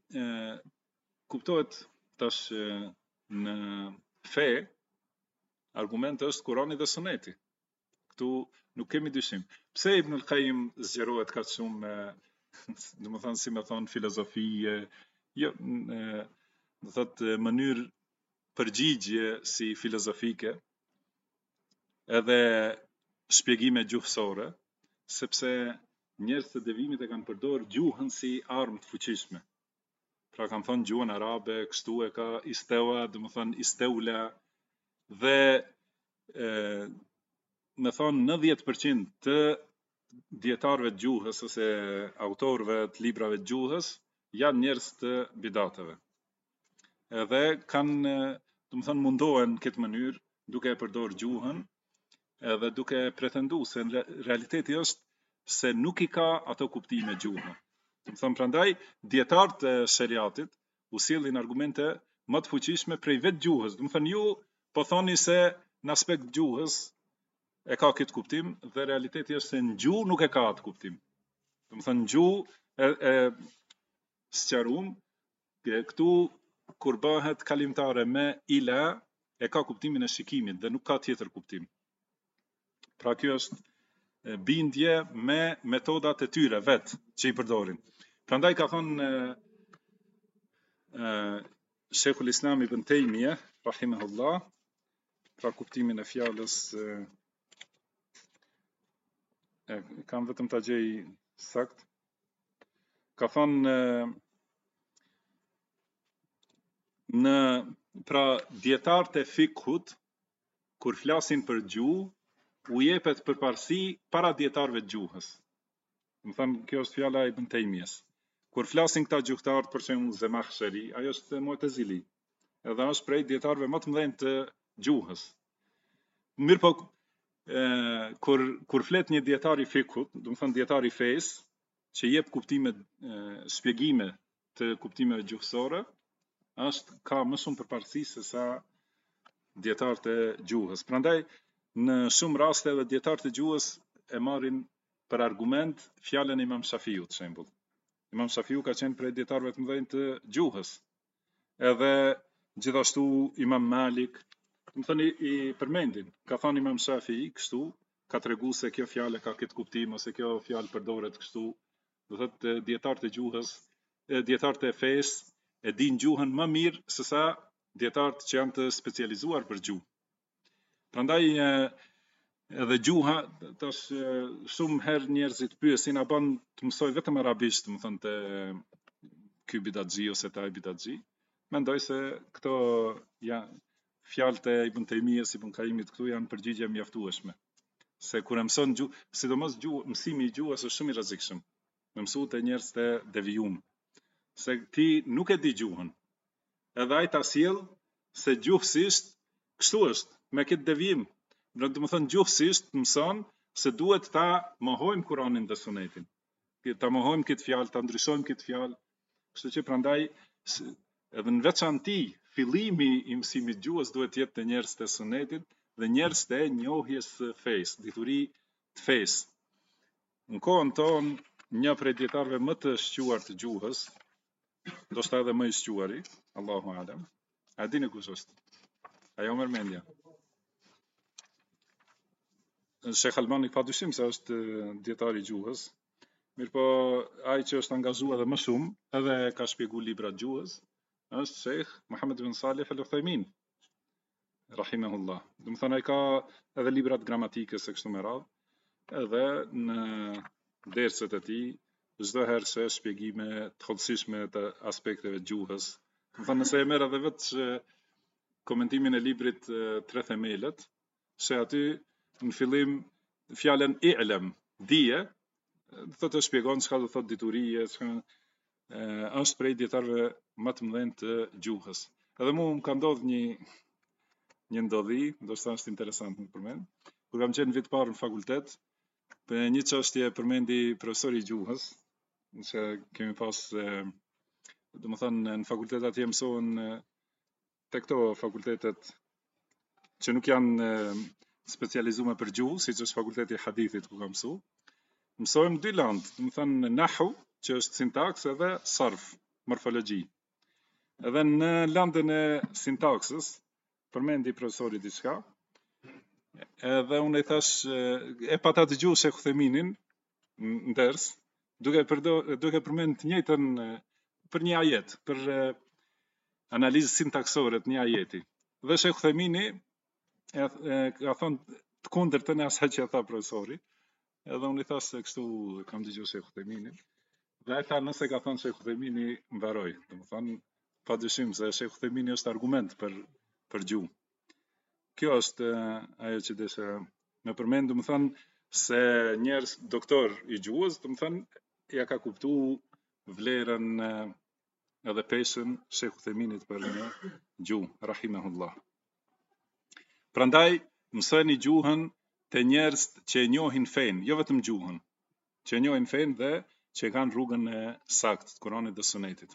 B: kuptohet tash në fe, argument është Kurani dhe Suneti. Këtu nuk kemi dyshim. Pse Ibn al-Qayyim zgjerohet kaq shumë, domethënë si më thon filozofi, jo, do thotë mënyrë përgjigje si filozofike, edhe shpjegime gjuhësore, sepse njerëzit e devimit e kanë përdorur gjuhën si armë të fuqishme. Pra kanë thonë gjuhën arabe, kështu e ka istewa, domethënë isteula, dhe me thonë 90% të dietarëve të gjuhës ose autorëve të librave të gjuhës janë njerëz të bidateve. Edhe kanë, domethënë mundohen në këtë mënyrë duke e përdorur gjuhën, edhe duke pretendu se në realiteti është se nuk i ka ato kuptime gjuhën. Domethënë prandaj dietarët e shariatit u sjellin argumente më të fuqishme prej vetë gjuhës. Domethënë ju po thoni se në aspekt gjuhës e ka këtë kuptim, dhe realiteti është se në gjuhë nuk e ka atë kuptim. Domethënë në gjuhë e sqaruam këtu kur bëhet kalimtare me ila, e ka kuptimin e shikimit dhe nuk ka tjetër kuptim. Pra kjo është bindje me metodat e tyre vetë që i përdorin. Prandaj ka thonë Sheikhul Islam Ibn Taymiyah rahimahullah, pra kuptimin e fjalës kam vetëm ta gjej sakt. Ka thonë pra dietarët e fikhut kur flasin për gjuhë, u jepet përparësi para dietarëve të gjuhës. Më thënë, kjo është fjala e Ibn Taymiyes. Kur flasin këta gjuhëtarë, për shembull Zemakhshari, ajo është Mu'tazili, edhe është prej dietarëve më të mëdhenj të gjuhës. Mirë po, kur flet një dietar i fikut, do të thënë dietar i fesë, që jep kuptime, shpjegime të kuptimeve gjuhësore, ka më shumë përparësi se sa dietarët e gjuhës. Prandaj në shumë raste edhe dietarët e gjuhës e marrin për argument fjalën e Imam Shafiut, për shembull. Imam Shafiu ka qenë prej dietarëve të mëdhenj të gjuhës. Edhe gjithashtu Imam Malik, do të thënë i përmendin. Ka thënë Imam Shafii kështu, ka treguar se kjo fjalë ka këtë kuptim ose kjo fjalë përdoret kështu. Do thotë dietarët e gjuhës, dietarët e fesë e din gjuhën më mirë se sa dietarët që janë të specializuar për gjuhë. Prandaj edhe gjuha, tash shumë herë njerëzit pyesin a bën të mësoj vetëm arabisht, do të thënë ky bidatxhi ose taj bidatxhi. Mendoj se këto janë fjalët e Ibn Taymijes, Ibn Qayyimit këtu janë përgjigje mjaftueshme. Se kur e mëson gjuhë, sidomos mësimi i gjuhës është shumë i rrezikshëm. Me mësu të njerëz të devijum. Se ti nuk e di gjuhën. Edhe ai ta sjell se gjuhësisht kështu është, me këtë devijim. Do të thonë gjuhësisht mëson se duhet ta mohojmë Kur'anin dhe Sunetin. Ta mohojmë këtë fjalë, ta ndryshojmë këtë fjalë. Kështu që prandaj edhe në veçanti fillimi i mësimit gjuhës duhet të jetë të njerëz të Sunetit dhe njerëz të njohjes së fesë, dituri të fesë. Në kohën tonë, një prej dietarëve më të shquar të gjuhës, ndoshta edhe më i shquari, Allahu alem. A dini kush është? Ajo merr mendja. Shekh Albani padyshim se është dietar i gjuhës. Mirpo ai që është angazhuar edhe më shumë, edhe ka shpjeguar libra të gjuhës, është Sheikh Muhammad ibn Salih al-Uthaymin, rahimahullah. Do të thonë ai ka edhe libra të gramatikës e kështu me radhë, edhe në derset e tij çdo herë se shpjegime të hollësishme të aspekteve të gjuhës. Do të thonë nëse e merr edhe vetë komentimin e librit Tre Themelët, se aty në fillim fjalën i'lam, dije, do të shpjegon çka do thotë diturie, është prej dietarëve më të mëdhenj të gjuhës. Edhe mua më ka ndodhur një ndodhi, ndoshta është interesant më përmend. Kur kam qenë vit parë në fakultet, për një çështje përmendi profesori i gjuhës, se kemi pas, domethënë në fakultet atje mësohen te këto fakultetet që nuk janë specializuar për gjuhë, siç është fakulteti i hadithit ku kam mësuar. Mësojmë dy landë, domethënë nahwu, që është sintaks, edhe sarf, morfologji. Edhe në landën e sintaksës përmendi profesori diçka. Edhe unë i thash, e pata dëgjuar Shekh Utheminin në ders, duke përmend të njëjtën për një ajet, për analizë sintaksore të një ajeti. Dhe Shekh Uthemini ka thonë të kundërtën e asaj që tha profesori. Edhe unë i thash se kështu kam dëgjuar Shekh Utheminin. Dhe ai tha nëse ka thonë Shekh Uthemini mbaroj. Domethënë padyshim se Shekh Uthemini është argument për gjuhë. Kjo është ajo që desha me përmend, domethënë se njerëz doktor i gjuhës, domethënë ja ka kuptuar vlerën edhe peshën Shekh Utheminit për një gjuhë, rahimahullah. Prandaj mësoni gjuhën te njerëz që e njohin fen, jo vetëm gjuhën, që e njohin fen dhe që kanë rrugën e saktë të Kuranit dhe Sunetit.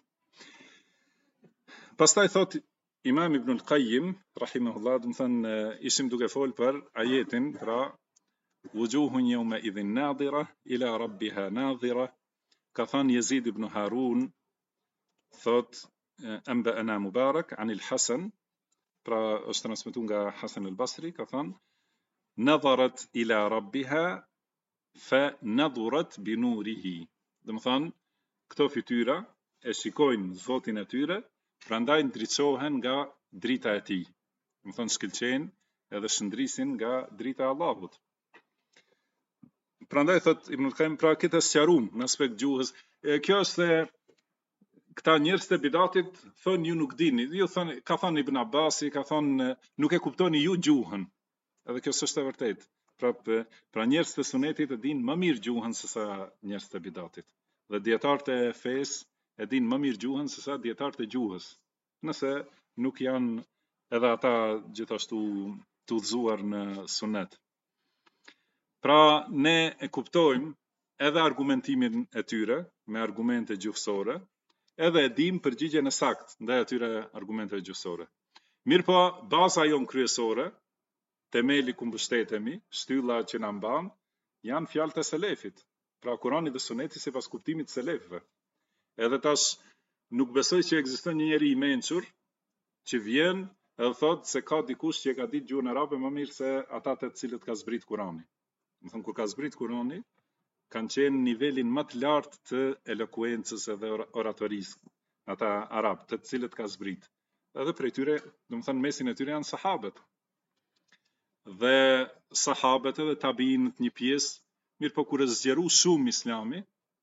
B: Pastaj thot Imam Ibn al-Qayyim, rahimahullah, do të thënë ishim duke fol për ajetin, pra wujuhun yawma idhin nadira ila rabbiha nadira, ka thënë Yazid ibn Harun, thot anba'ana Mubarak an al-Hasan, pra është transmetuar nga Hasan al-Basri, ka thënë nadharat ila rabbiha fa nadhurat bi nurihi. Do të thënë këto fytyra e shikojnë Zotin e tyre, prandaj ndriçohen nga drita e tij. Do të thënë shkëlqejnë edhe shndrisin nga drita e Allahut. Prandaj thot Ibn al-Qayyim, pra këtë sqarum në aspekt gjuhës. Kjo është se këta njerëz të bidatit thonë ju nuk dini. Ju thonë, ka thënë Ibn Abbasi, ka thënë nuk e kuptoni ju gjuhën. Edhe kjo s'është e vërtetë. Pra njerëz të Sunetit e dinë më mirë gjuhën se sa njerëz të bidatit. Dhe dietarët e fesë e dinë më mirë gjuhën se sa dietarët e gjuhës. Nëse nuk janë edhe ata gjithashtu të udhëzuar në Sunet. Pra ne e kuptojmë edhe argumentimin e tyre me argumente gjuhësore, edhe e dim përgjigjen e saktë ndaj atyre argumenteve gjuhësore. Mirpo baza jon kryesore, temeli ku mbështetemi, shtylla që na mban, janë fjalët e selefit. Pra Kurani dhe Suneti sipas kuptimit të selefëve. Edhe tash nuk besoj që ekziston një njeri i mençur që vjen edhe thot se ka dikush që e ka ditë gjuhën arabe më mirë se ata të cilët ka zbrit Kurani. Do të thonë kur ka zbrit Kurani, kanë qenë nivelin më të lartë të elokuencës edhe oratorisë, ata arab, të cilët ka zbrit. Edhe prej tyre, do të thënë mesin e tyre janë sahabët. Dhe sahabët edhe tabiinët një pjesë, mirë po kur e zgjeru shumë Islami,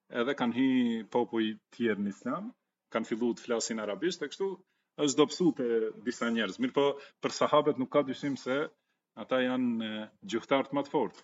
B: edhe kanë hi popuj tjerë në islam, kanë fillu të flasin arabisht, e kështu është dobësu të disa njerëz. Mirë po, për sahabët nuk ka dyshim se ata janë gjuhëtar të më të fortë.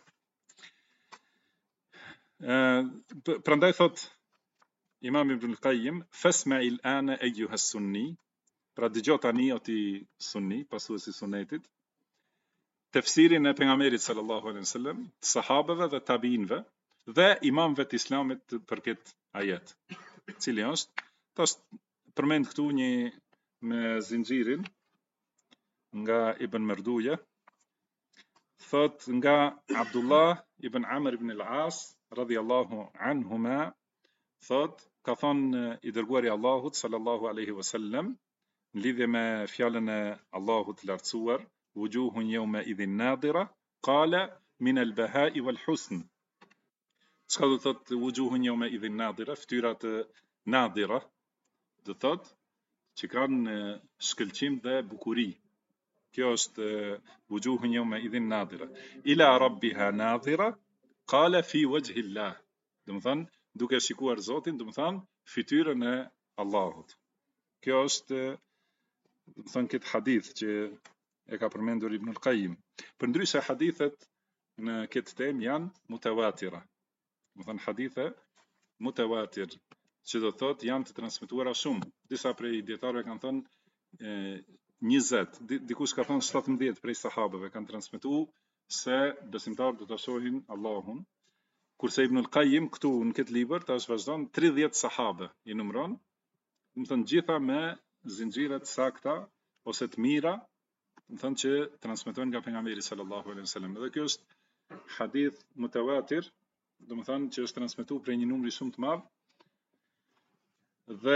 B: Prandaj thot Imam Ibn al-Qayyim, fasma'il ana ayyuha sunni, pra dëgjoj tani o ti sunni, pasuesi sunetit, tefsirin e pejgamberit sallallahu alaihi wasallam, sahabëve dhe tabiinëve dhe imamëve të islamit për këtë ajet. Cili është? Tash përmend këtu një me zinxhirin nga Ibn Merduje, thot nga Abdullah ibn Amr ibn al-As radhiyallahu anhuma, thot ka thonë i dërguari i Allahut sallallahu alaihi wasallam në lidhje me fjalën e Allahut të lartësuar, wujuhun yawma idhin nadira, qala min al-baha'i wal husn. Çka do thot wujuhun yawma idhin nadira, fytyrat nadira, do thot që kanë shkëlqim dhe bukuri. Kjo është wujuhun yawma idhin nadira. Ila rabbiha nadira, qala fi wajhi Allah. Do të thon duke shikuar Zotin, do të thon fytyrën e Allahut. Kjo është do të thon këtë hadith që e ka përmendur Ibn al-Qayyim. Përndryshe hadithet në këtë temë janë mutawatira. Do të thon hadithe mutawatir, që do thot janë të transmetuara shumë. Disa prej dietarëve kanë thënë 20, dikush ka thënë 17 prej sahabëve kanë transmetuar se besimtarët do ta shohin Allahun. Kurse Ibn al-Qayyim këtu në këtë libër tash vazhdon 30 sahabë i numëron, do të thënë gjitha me zinxhire të sakta ose të mira, do të thënë që transmetojnë nga pejgamberi sallallahu alaihi wasallam. Dhe kjo është hadith mutawatir, do të thënë që është transmetuar prej një numri shumë të madh. Dhe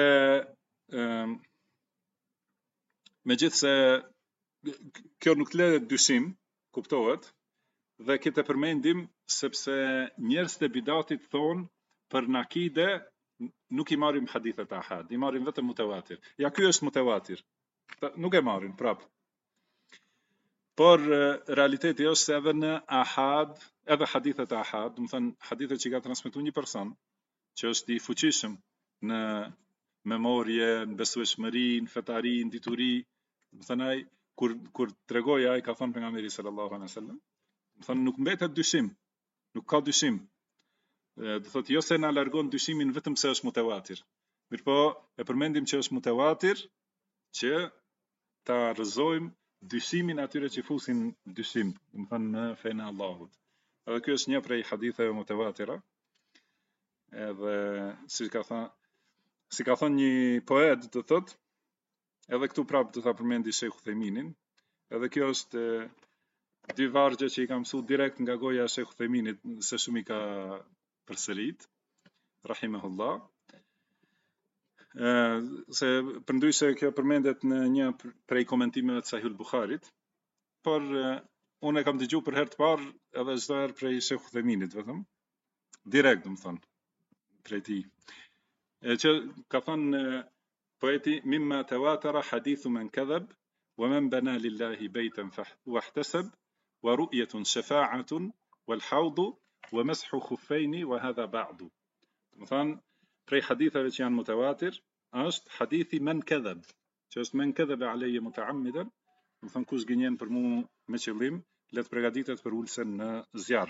B: megjithse kjo nuk lë dyshim, kuptohet, dhe këtë përmendim sepse njerëzit e bidatit thonë për nakide nuk i marrim hadithet ahad, i marrim vetëm mutawatir. Ja ky është mutawatir. Nuk e marrin prap. Por realiteti është se edhe në ahad, edhe hadithet ahad, do të thënë hadithet që ka transmetuar një person që është i fuqishëm në memorje, në besueshmëri, në fetari, në dituri, do të thënë ai kur tregoi ai ka thënë pejgamberi sallallahu alaihi wasallam, do të thënë nuk mbetet dyshim, nuk ka dyshim. Do thotë jo se na largon dyshimin vetëm se është mutawatir. Mirpo e përmendim që është mutawatir që ta rrëzojmë dyshimin atyre që fusin dyshim, do të thënë në fenë e Allahut. Edhe ky është një prej haditheve mutawatira. Edhe si ka thënë një poet, do thotë, edhe këtu prapë do ta përmendi Sheikh Uthejminin. Edhe kjo është dy vargje që i kam mësuar direkt nga goja e Sheikh Uthejminit, se shumë i ka përsërit, rahimahullah. Se përndryshe kjo përmendet në një prej komentimeve të Sahih al-Bukharit, por unë e kam dëgjuar për herë të parë edhe çdo herë prej Sheikh Uthejminit vetëm, direkt do të thonë prej tij. Që ka thënë poeti mimma tawatara hadithu man kadhab wa man bana lillahi baytan wahtasab wa ru'yatun shafa'atun wal hawdu wa mashu khuffaini wa hadha ba'du. Do të thënë prej haditheve që janë mutawatir është hadithi men kadhab, që është men kadhaba alayya muta'ammidan, do të thënë kush gënjen për mua me qëllim, le të përgatitet për ulsen në zjarr.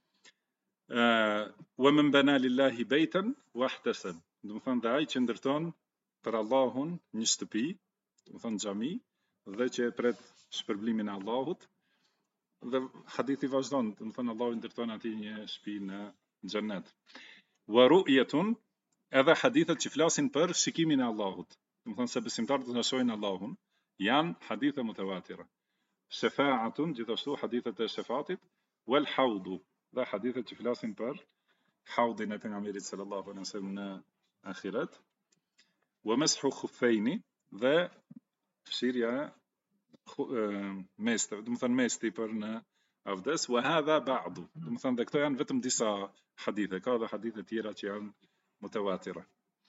B: Wa man bana lillahi baytan wahtasab, do të thënë dhe ai që ndërton për Allahun një shtëpi, do të thënë xhami, dhe që pret shpërblimin e Allahut. Dhe hadithi vazhdon, do të thënë Allahu ndërton atij një shtëpi në xhennet. Wa ru'yatun, edhe hadithet që flasin për shikimin e Allahut, do të thënë se besimtarët do të shohin Allahun, janë hadithe mutawatira. Shafa'atun, gjithashtu hadithet e shafatit, wal hawdu, dhe hadithet që flasin për haudin e pejgamberit sallallahu alaihi wasallam në ahiret. Wa mashu khuffaini, dhe fshirja mestëve, do të thënë mesti për në avdes. Wa hadha ba'du, do të thënë dhe këto janë vetëm disa hadithe, ka edhe hadithe tjera që janë mutawatira.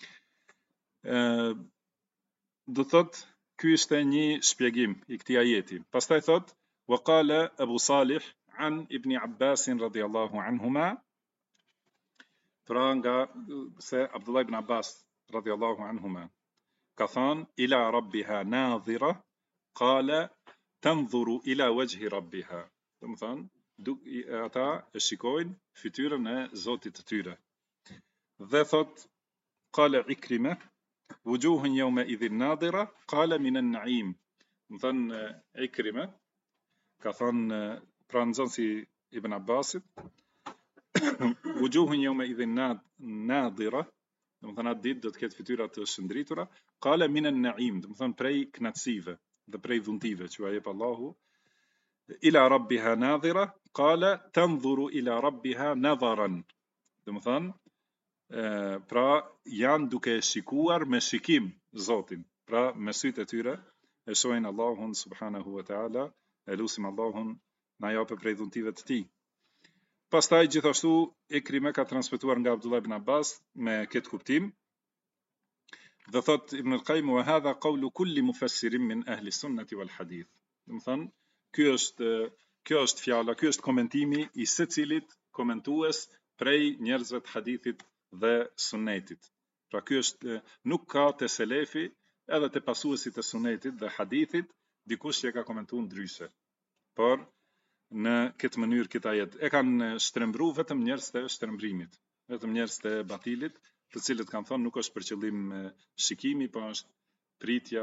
B: Do thot ky është një shpjegim i këtij ajeti. Pastaj thot wa qala Abu Salih an Ibn Abbas radhiyallahu anhuma, Pra nga se Abdullah ibn Abbas radhiyallahu anhuma ka thënë ila rabbiha nadhira qala tanzuru ila wajhi rabbiha. Do të thënë ata e shikojnë fytyrën e Zotit të tyre. Dhe thot qala Ikrima wujuhun yawma idhin nadhira qala min an-na'im. Do të thënë Ikrima ka thënë pra nxënësi Ibn Abbasit wujuhun yawma idhin nadhira, do të thënë atë ditë do të ketë fytyra të shëndritura, qala min an-na'im, do të thënë prej kënaqësive dhe prej dhuntive që ja jep Allahu. Ila rabbiha nadhira qala tanzuru ila rabbiha nadharan, do të thënë pra janë duke shikuar me shikim Zotin, pra me sytë e tyre e shohin Allahun subhanahu wa taala, e lutim Allahun na japë prej dhuntive të tij. Pastaj gjithashtu Ikrima ka transmetuar nga Abdullah ibn Abbas me këtë kuptim. Dhe thot Ibn al-Qayyim wa hadha qawlu kulli mufassirin min ahli sunnati wal hadith. Do të thënë kjo është fjala, ky është komentimi i secilit komentues prej njerëzve të hadithit dhe sunnetit. Pra ky është nuk ka te selefi edhe te pasuesit e sunnetit dhe hadithit dikush që ka komentuar ndryshe. Por në këtë mënyrë këtë ajet e kanë shtrembru vetëm njerëz të shtrembrimit, vetëm njerëz të batilit, të cilët kanë thonë nuk është për qëllim shikimi, po është pritja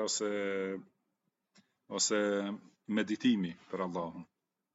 B: ose meditimi për Allahun.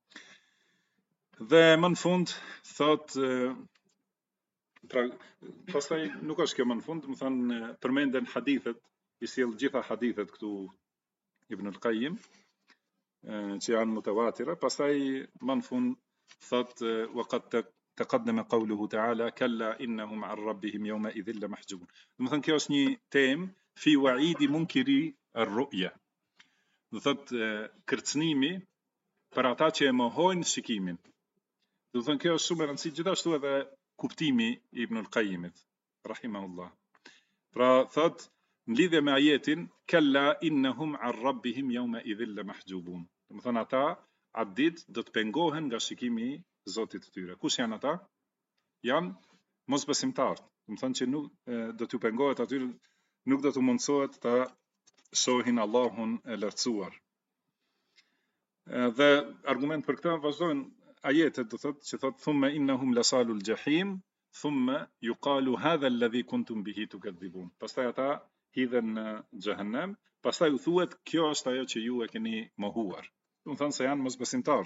B: Dhe më në fund thot pra pastaj nuk është kjo më në fund, do të thënë përmenden hadithet, i sjell gjitha hadithet këtu Ibn al-Qayyim që janë mutawatira. Pastaj më në fund thot waqad taqaddama qawluhu ta'ala kalla innahum 'an rabbihim yawma idhin la mahjubun. Do të thënë kjo është një temë fi wa'idi munkiri ar-ru'ya. Do thot kërcënimi për ata që e mohojnë shikimin. Do të thënë kjo është shumë e rëndësishme, gjithashtu edhe kuptimi i Ibn al-Qayyimit rahimahullah. Pra thot në lidhje me ajetin kalla innahum 'an rabbihim yawma idhin la mahjubun. Do të thënë ata atë ditë do të pengohen nga shikimi i Zotit të tyre. Kush janë ata? Janë mosbesimtarët. Do të thënë që nuk do t'u pengohet aty, nuk do t'u mundsohet ta shohin Allahun e lartësuar. Dhe argument për këtë vazhdojnë ajetet, do thotë që thotë thumma innahum lasalul jahim thumma yuqalu hadha alladhi kuntum bihi tukadhibun. Pastaj ata hidhen në xhehenem, pastaj u thuhet kjo është ajo që ju e keni mohuar. Do të thonë se janë mosbesimtar.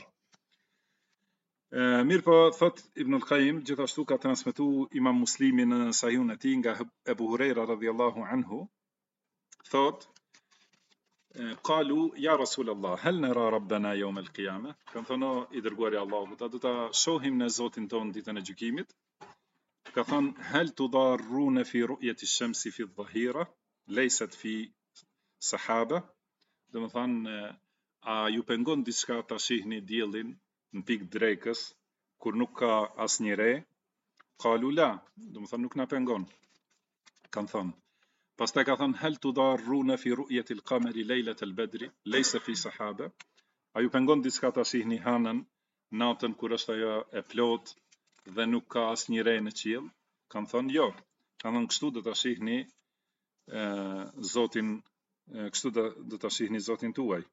B: Mirë po thot Ibn al-Qayyim gjithashtu ka transmetuar Imam Muslimi në Sahihun e tij nga Ebu Huraira radhiyallahu anhu, thot qalu ya Rasulullah hal nara rabbana yawm al-qiyamah, kan thonë i dërguari Allahut, a do ta shohim në Zotin ton ditën e gjykimit? Ka thonë hal tudarruna fi ru'yati ash-shamsi fi adh-dhahira laysat fi sahaba, do të thonë a ju pengon diçka ta shihni diellin në pikë drekës kur nuk ka asnjë re? Qalu la, do të thonë nuk na pengon. Kan thonë. Pastaj ka thonë hal tudarruna fi ru'yati al-qamari laylat al-badri laysa fi sahaba, a ju pengon diçka ta shihni hanën natën kur është ajo e plot dhe nuk ka asnjë re në qiell? Kan thonë jo. Kan thonë kështu do ta shihni Zotin, kështu do ta shihni Zotin tuaj.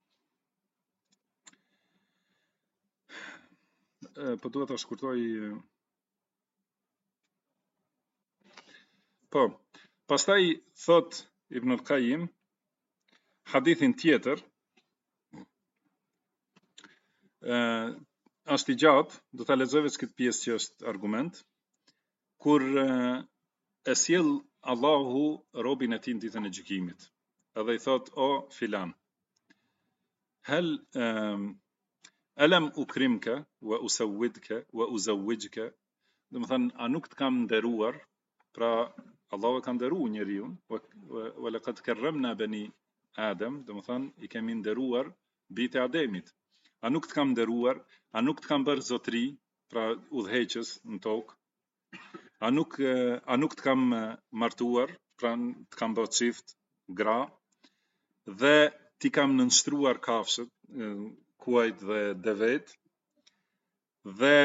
B: Po duhet ta shkurtoj. Po, pastaj thot Ibn al-Qayyim hadithin tjetër është i gjatë, do ta lexoj vetë këtë pjesë që është argument, kur e sjell Allahu robin e tij ditën e gjykimit. Edhe i thot o filan, hal alam ukrimka wa usawwidka wa uzawwijka, do të thënë a nuk të kam nderuar, pra Allahu e ka nderuar njeriu, wa laqad karramna bani Adam, do të thënë i kemi nderuar bijtë e Ademit. A nuk të kam nderuar, a nuk të kam bërë zotëri, pra udhëheqës në tokë, a nuk të kam martuar, pra të kam bërë çift, gra, dhe ti kam nënshtruar kafshët, kuajt dhe devet, dhe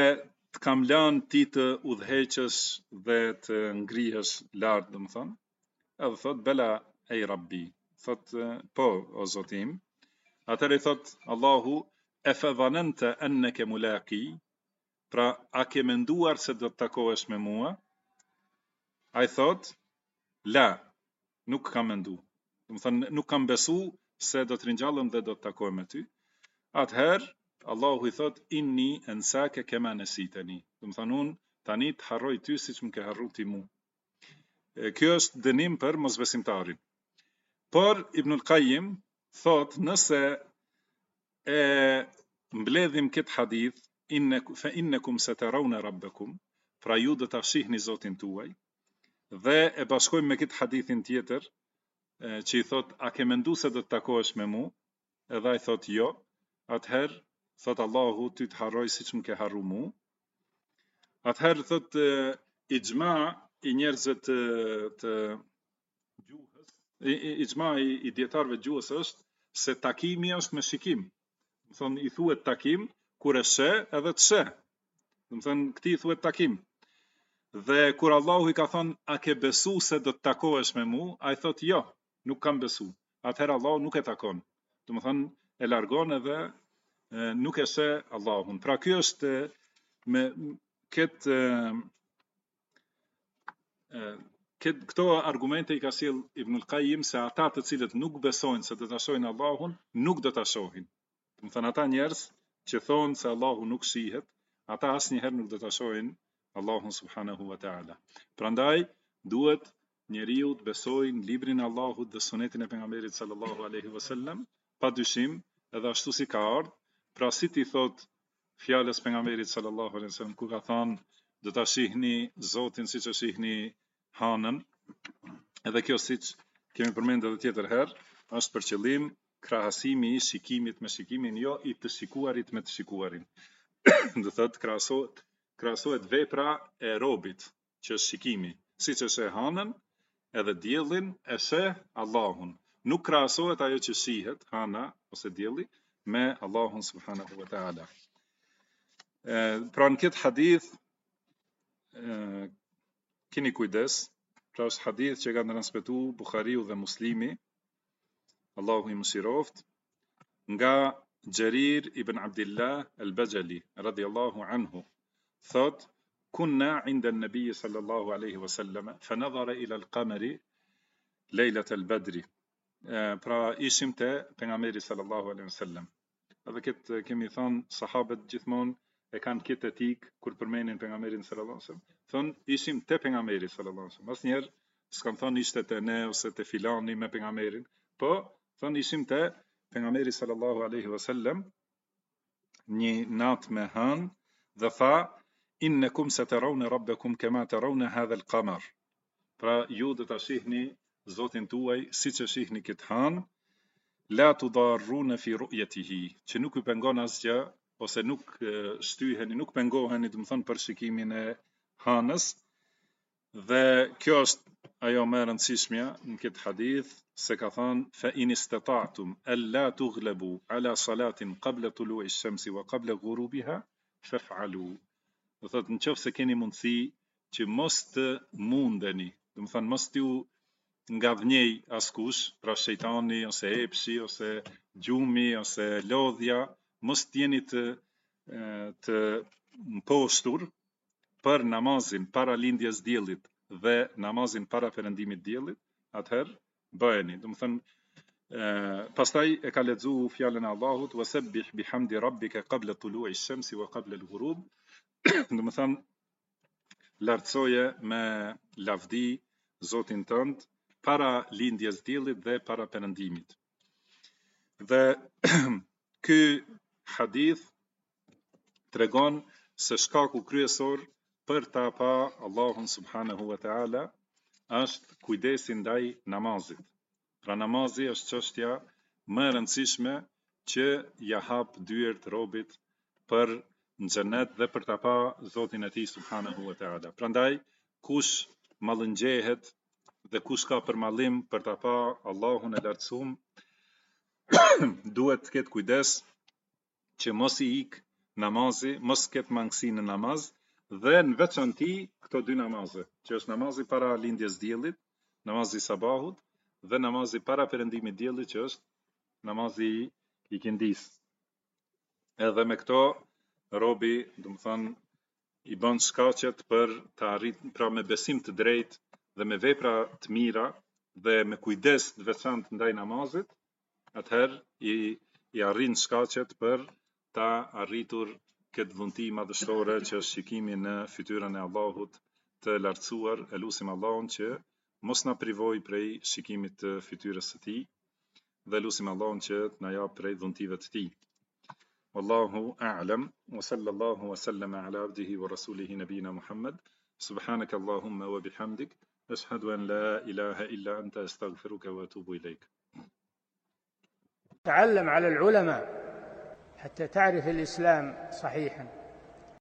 B: të kam lënë ti të udhëheqësh dhe të ngrihesh lart, domethënë. Edhe thot bela ej rabbi, thot po o zotim. Atëherë i thot Allahu e fa dhananta annaka mulaqi, pra a ke menduar se do të takohesh me mua? Ai thot la, nuk kam mendu. Domethënë nuk kam besu se do të ringjallem dhe do të takohem me ty. Atëherë Allahu i thot inni ansaka kama nasitani. Domethënë unë tani të harroj ty siç më ke harruar ti mua. Kjo është dënim për mosbesimtarin. Por Ibnul Qayyim thot nëse e mbledhim këtë hadith fa innakum satarawna rabbakum, pra ju do ta shihni Zotin tuaj, dhe e bashkojmë me këtë hadithin tjetër që i thot a ke mendu se do të takohesh me mua? Edhe ai thot jo. Atëherë thot Allahu ty të harroj siç më ke harruar mua. Atëherë thot ixhma i njerëzve të gjuhës, ixhma i dietarëve të gjuhës është se takimi është me shikim. Do thonë i thuhet takim kur e sheh edhe të sheh. Do thonë këtij i thuhet takim. Dhe kur Allahu i ka thonë a ke besu se do të takohesh me mua, ai thot jo, nuk kam besu. Atëherë Allahu nuk e takon. Do thonë e largon edhe nuk e sheh Allahun. Pra ky është me këto argumente i ka sjell Ibnul Qayyim se ata të cilët nuk besojnë se do ta shohin Allahun, nuk do ta shohin. Do të thënë ata njerëz që thonë se Allahu nuk shihet, ata asnjëherë nuk do ta shohin Allahun subhanahu wa taala. Prandaj duhet njeriu të besojë në librin e Allahut dhe sunetin e pejgamberit sallallahu alaihi wasallam, padyshim edhe ashtu si ka ardhur, pra si ti thot fjalës pejgamberit sallallahu alaihi wasallam ku ka thënë do ta shihni Zotin siç e shihni hanën. Edhe kjo siç kemi përmendur edhe tjetër herë, është për qëllim krahasimi i shikimit me shikimin, jo i të shikuarit me të shikuarin. Do thotë krahasohet vepra e robit, që është shikimi, siç e sheh hanën, edhe diellin e sheh Allahun. Nuk krahasohet ajo që shihet, hana ose dielli, me Allahun subhanahu wa taala. Pra në këtë hadith keni kujdes, pra është hadith që ka transmetuar Buhariu dhe Muslimi, Allahu i mëshiroft, nga Jarir ibn Abdullah al-Bajali radiyallahu anhu, thot kunna inda an-nabi sallallahu alaihi wasallam fa nadhara ila al-qamari lejlat al-badri. Pra ishim te pejgamberi sallallahu alaihi wasallam. Edhe këtë kemi thënë sahabët gjithmonë e kanë këtë etik kur përmendin pejgamberin sallallahu alaihi wasallam. Thon ishim te pejgamberi sallallahu alaihi wasallam. Asnjëherë s'kan thënë ishte te ne ose te filani me pejgamberin, po thon ishim te pejgamberi sallallahu alaihi wasallam një natë me hënë dhe tha innakum satarawna rabbakum kama tarawna hadha al-qamar. Pra ju do ta shihni Zotin tuaj siç e shihni këtë hënë, la tudarruna fi ru'yatihi, që nuk ju pengon asgjë ose nuk shtyheni, nuk pengoheni, do të thonë për shikimin e hënës. Dhe kjo është ajo më e rëndësishmja në këtë hadith, se ka thënë fa in istata'tum alla tughlabu ala salatin qabla tulu'i ash-shamsi wa qabla ghurubiha faf'alu. Do thotë nëse keni mundësi që mos të mundeni, do të thonë mos t'ju ngavnjej askush, pra shejtani ose epshi ose gjumi ose lodhja, mos t'jeni të mposhtur për namazin para lindjes diellit dhe namazin para perëndimit diellit, atëherë bëheni. Do të thënë pastaj e ka lexuar fjalën e Allahut wasabbih bihamdi rabbika qabla tulu'i ash-shamsi wa qabla al-ghurub. Do të thënë lartësoje me lavdi Zotin tënd para lindjes diellit dhe para perëndimit. Dhe ky hadith tregon se shkaku kryesor për ta pa Allahun subhanahu wa taala është kujdesi ndaj namazit. Pra namazi është çështja më e rëndësishme që ja hap dyert robit për në xhenet dhe për ta pa Zotin e tij subhanahu wa taala. Prandaj kush mallëngjehet dhe kush ka për mallim për ta pa Allahun e lartësuar duhet të ketë kujdes që mos i ik namazi, mos ketë mangësi në namaz Dhe në veçanti këto dy namaze, që është namazi para lindjes diellit, namazi sabahut dhe namazi para perëndimit diellit, që është namazi i kindis. Edhe me këto robi, do të thonë, i bën shkaqet për të arritur, pra me besim të drejtë dhe me vepra të mira dhe me kujdes të veçantë ndaj namazit, atëherë i arrin shkaqet për ta arritur këtë dhunti madhështore që është shikimi në fytyrën e Allahut të lartësuar. E lutim Allahun që mos na privoj prej shikimit të fytyrës së tij dhe lutim Allahun që të na jap prej dhuntive të tij. Wallahu a'lam wa sallallahu wa sallama ala abdihi wa rasulihi nabina Muhammad. Subhanaka Allahumma wa bihamdik ashhadu an la ilaha illa anta astaghfiruka wa atubu ilayk.
A: تعلم على العلماء حتى تعرف الإسلام صحيحا.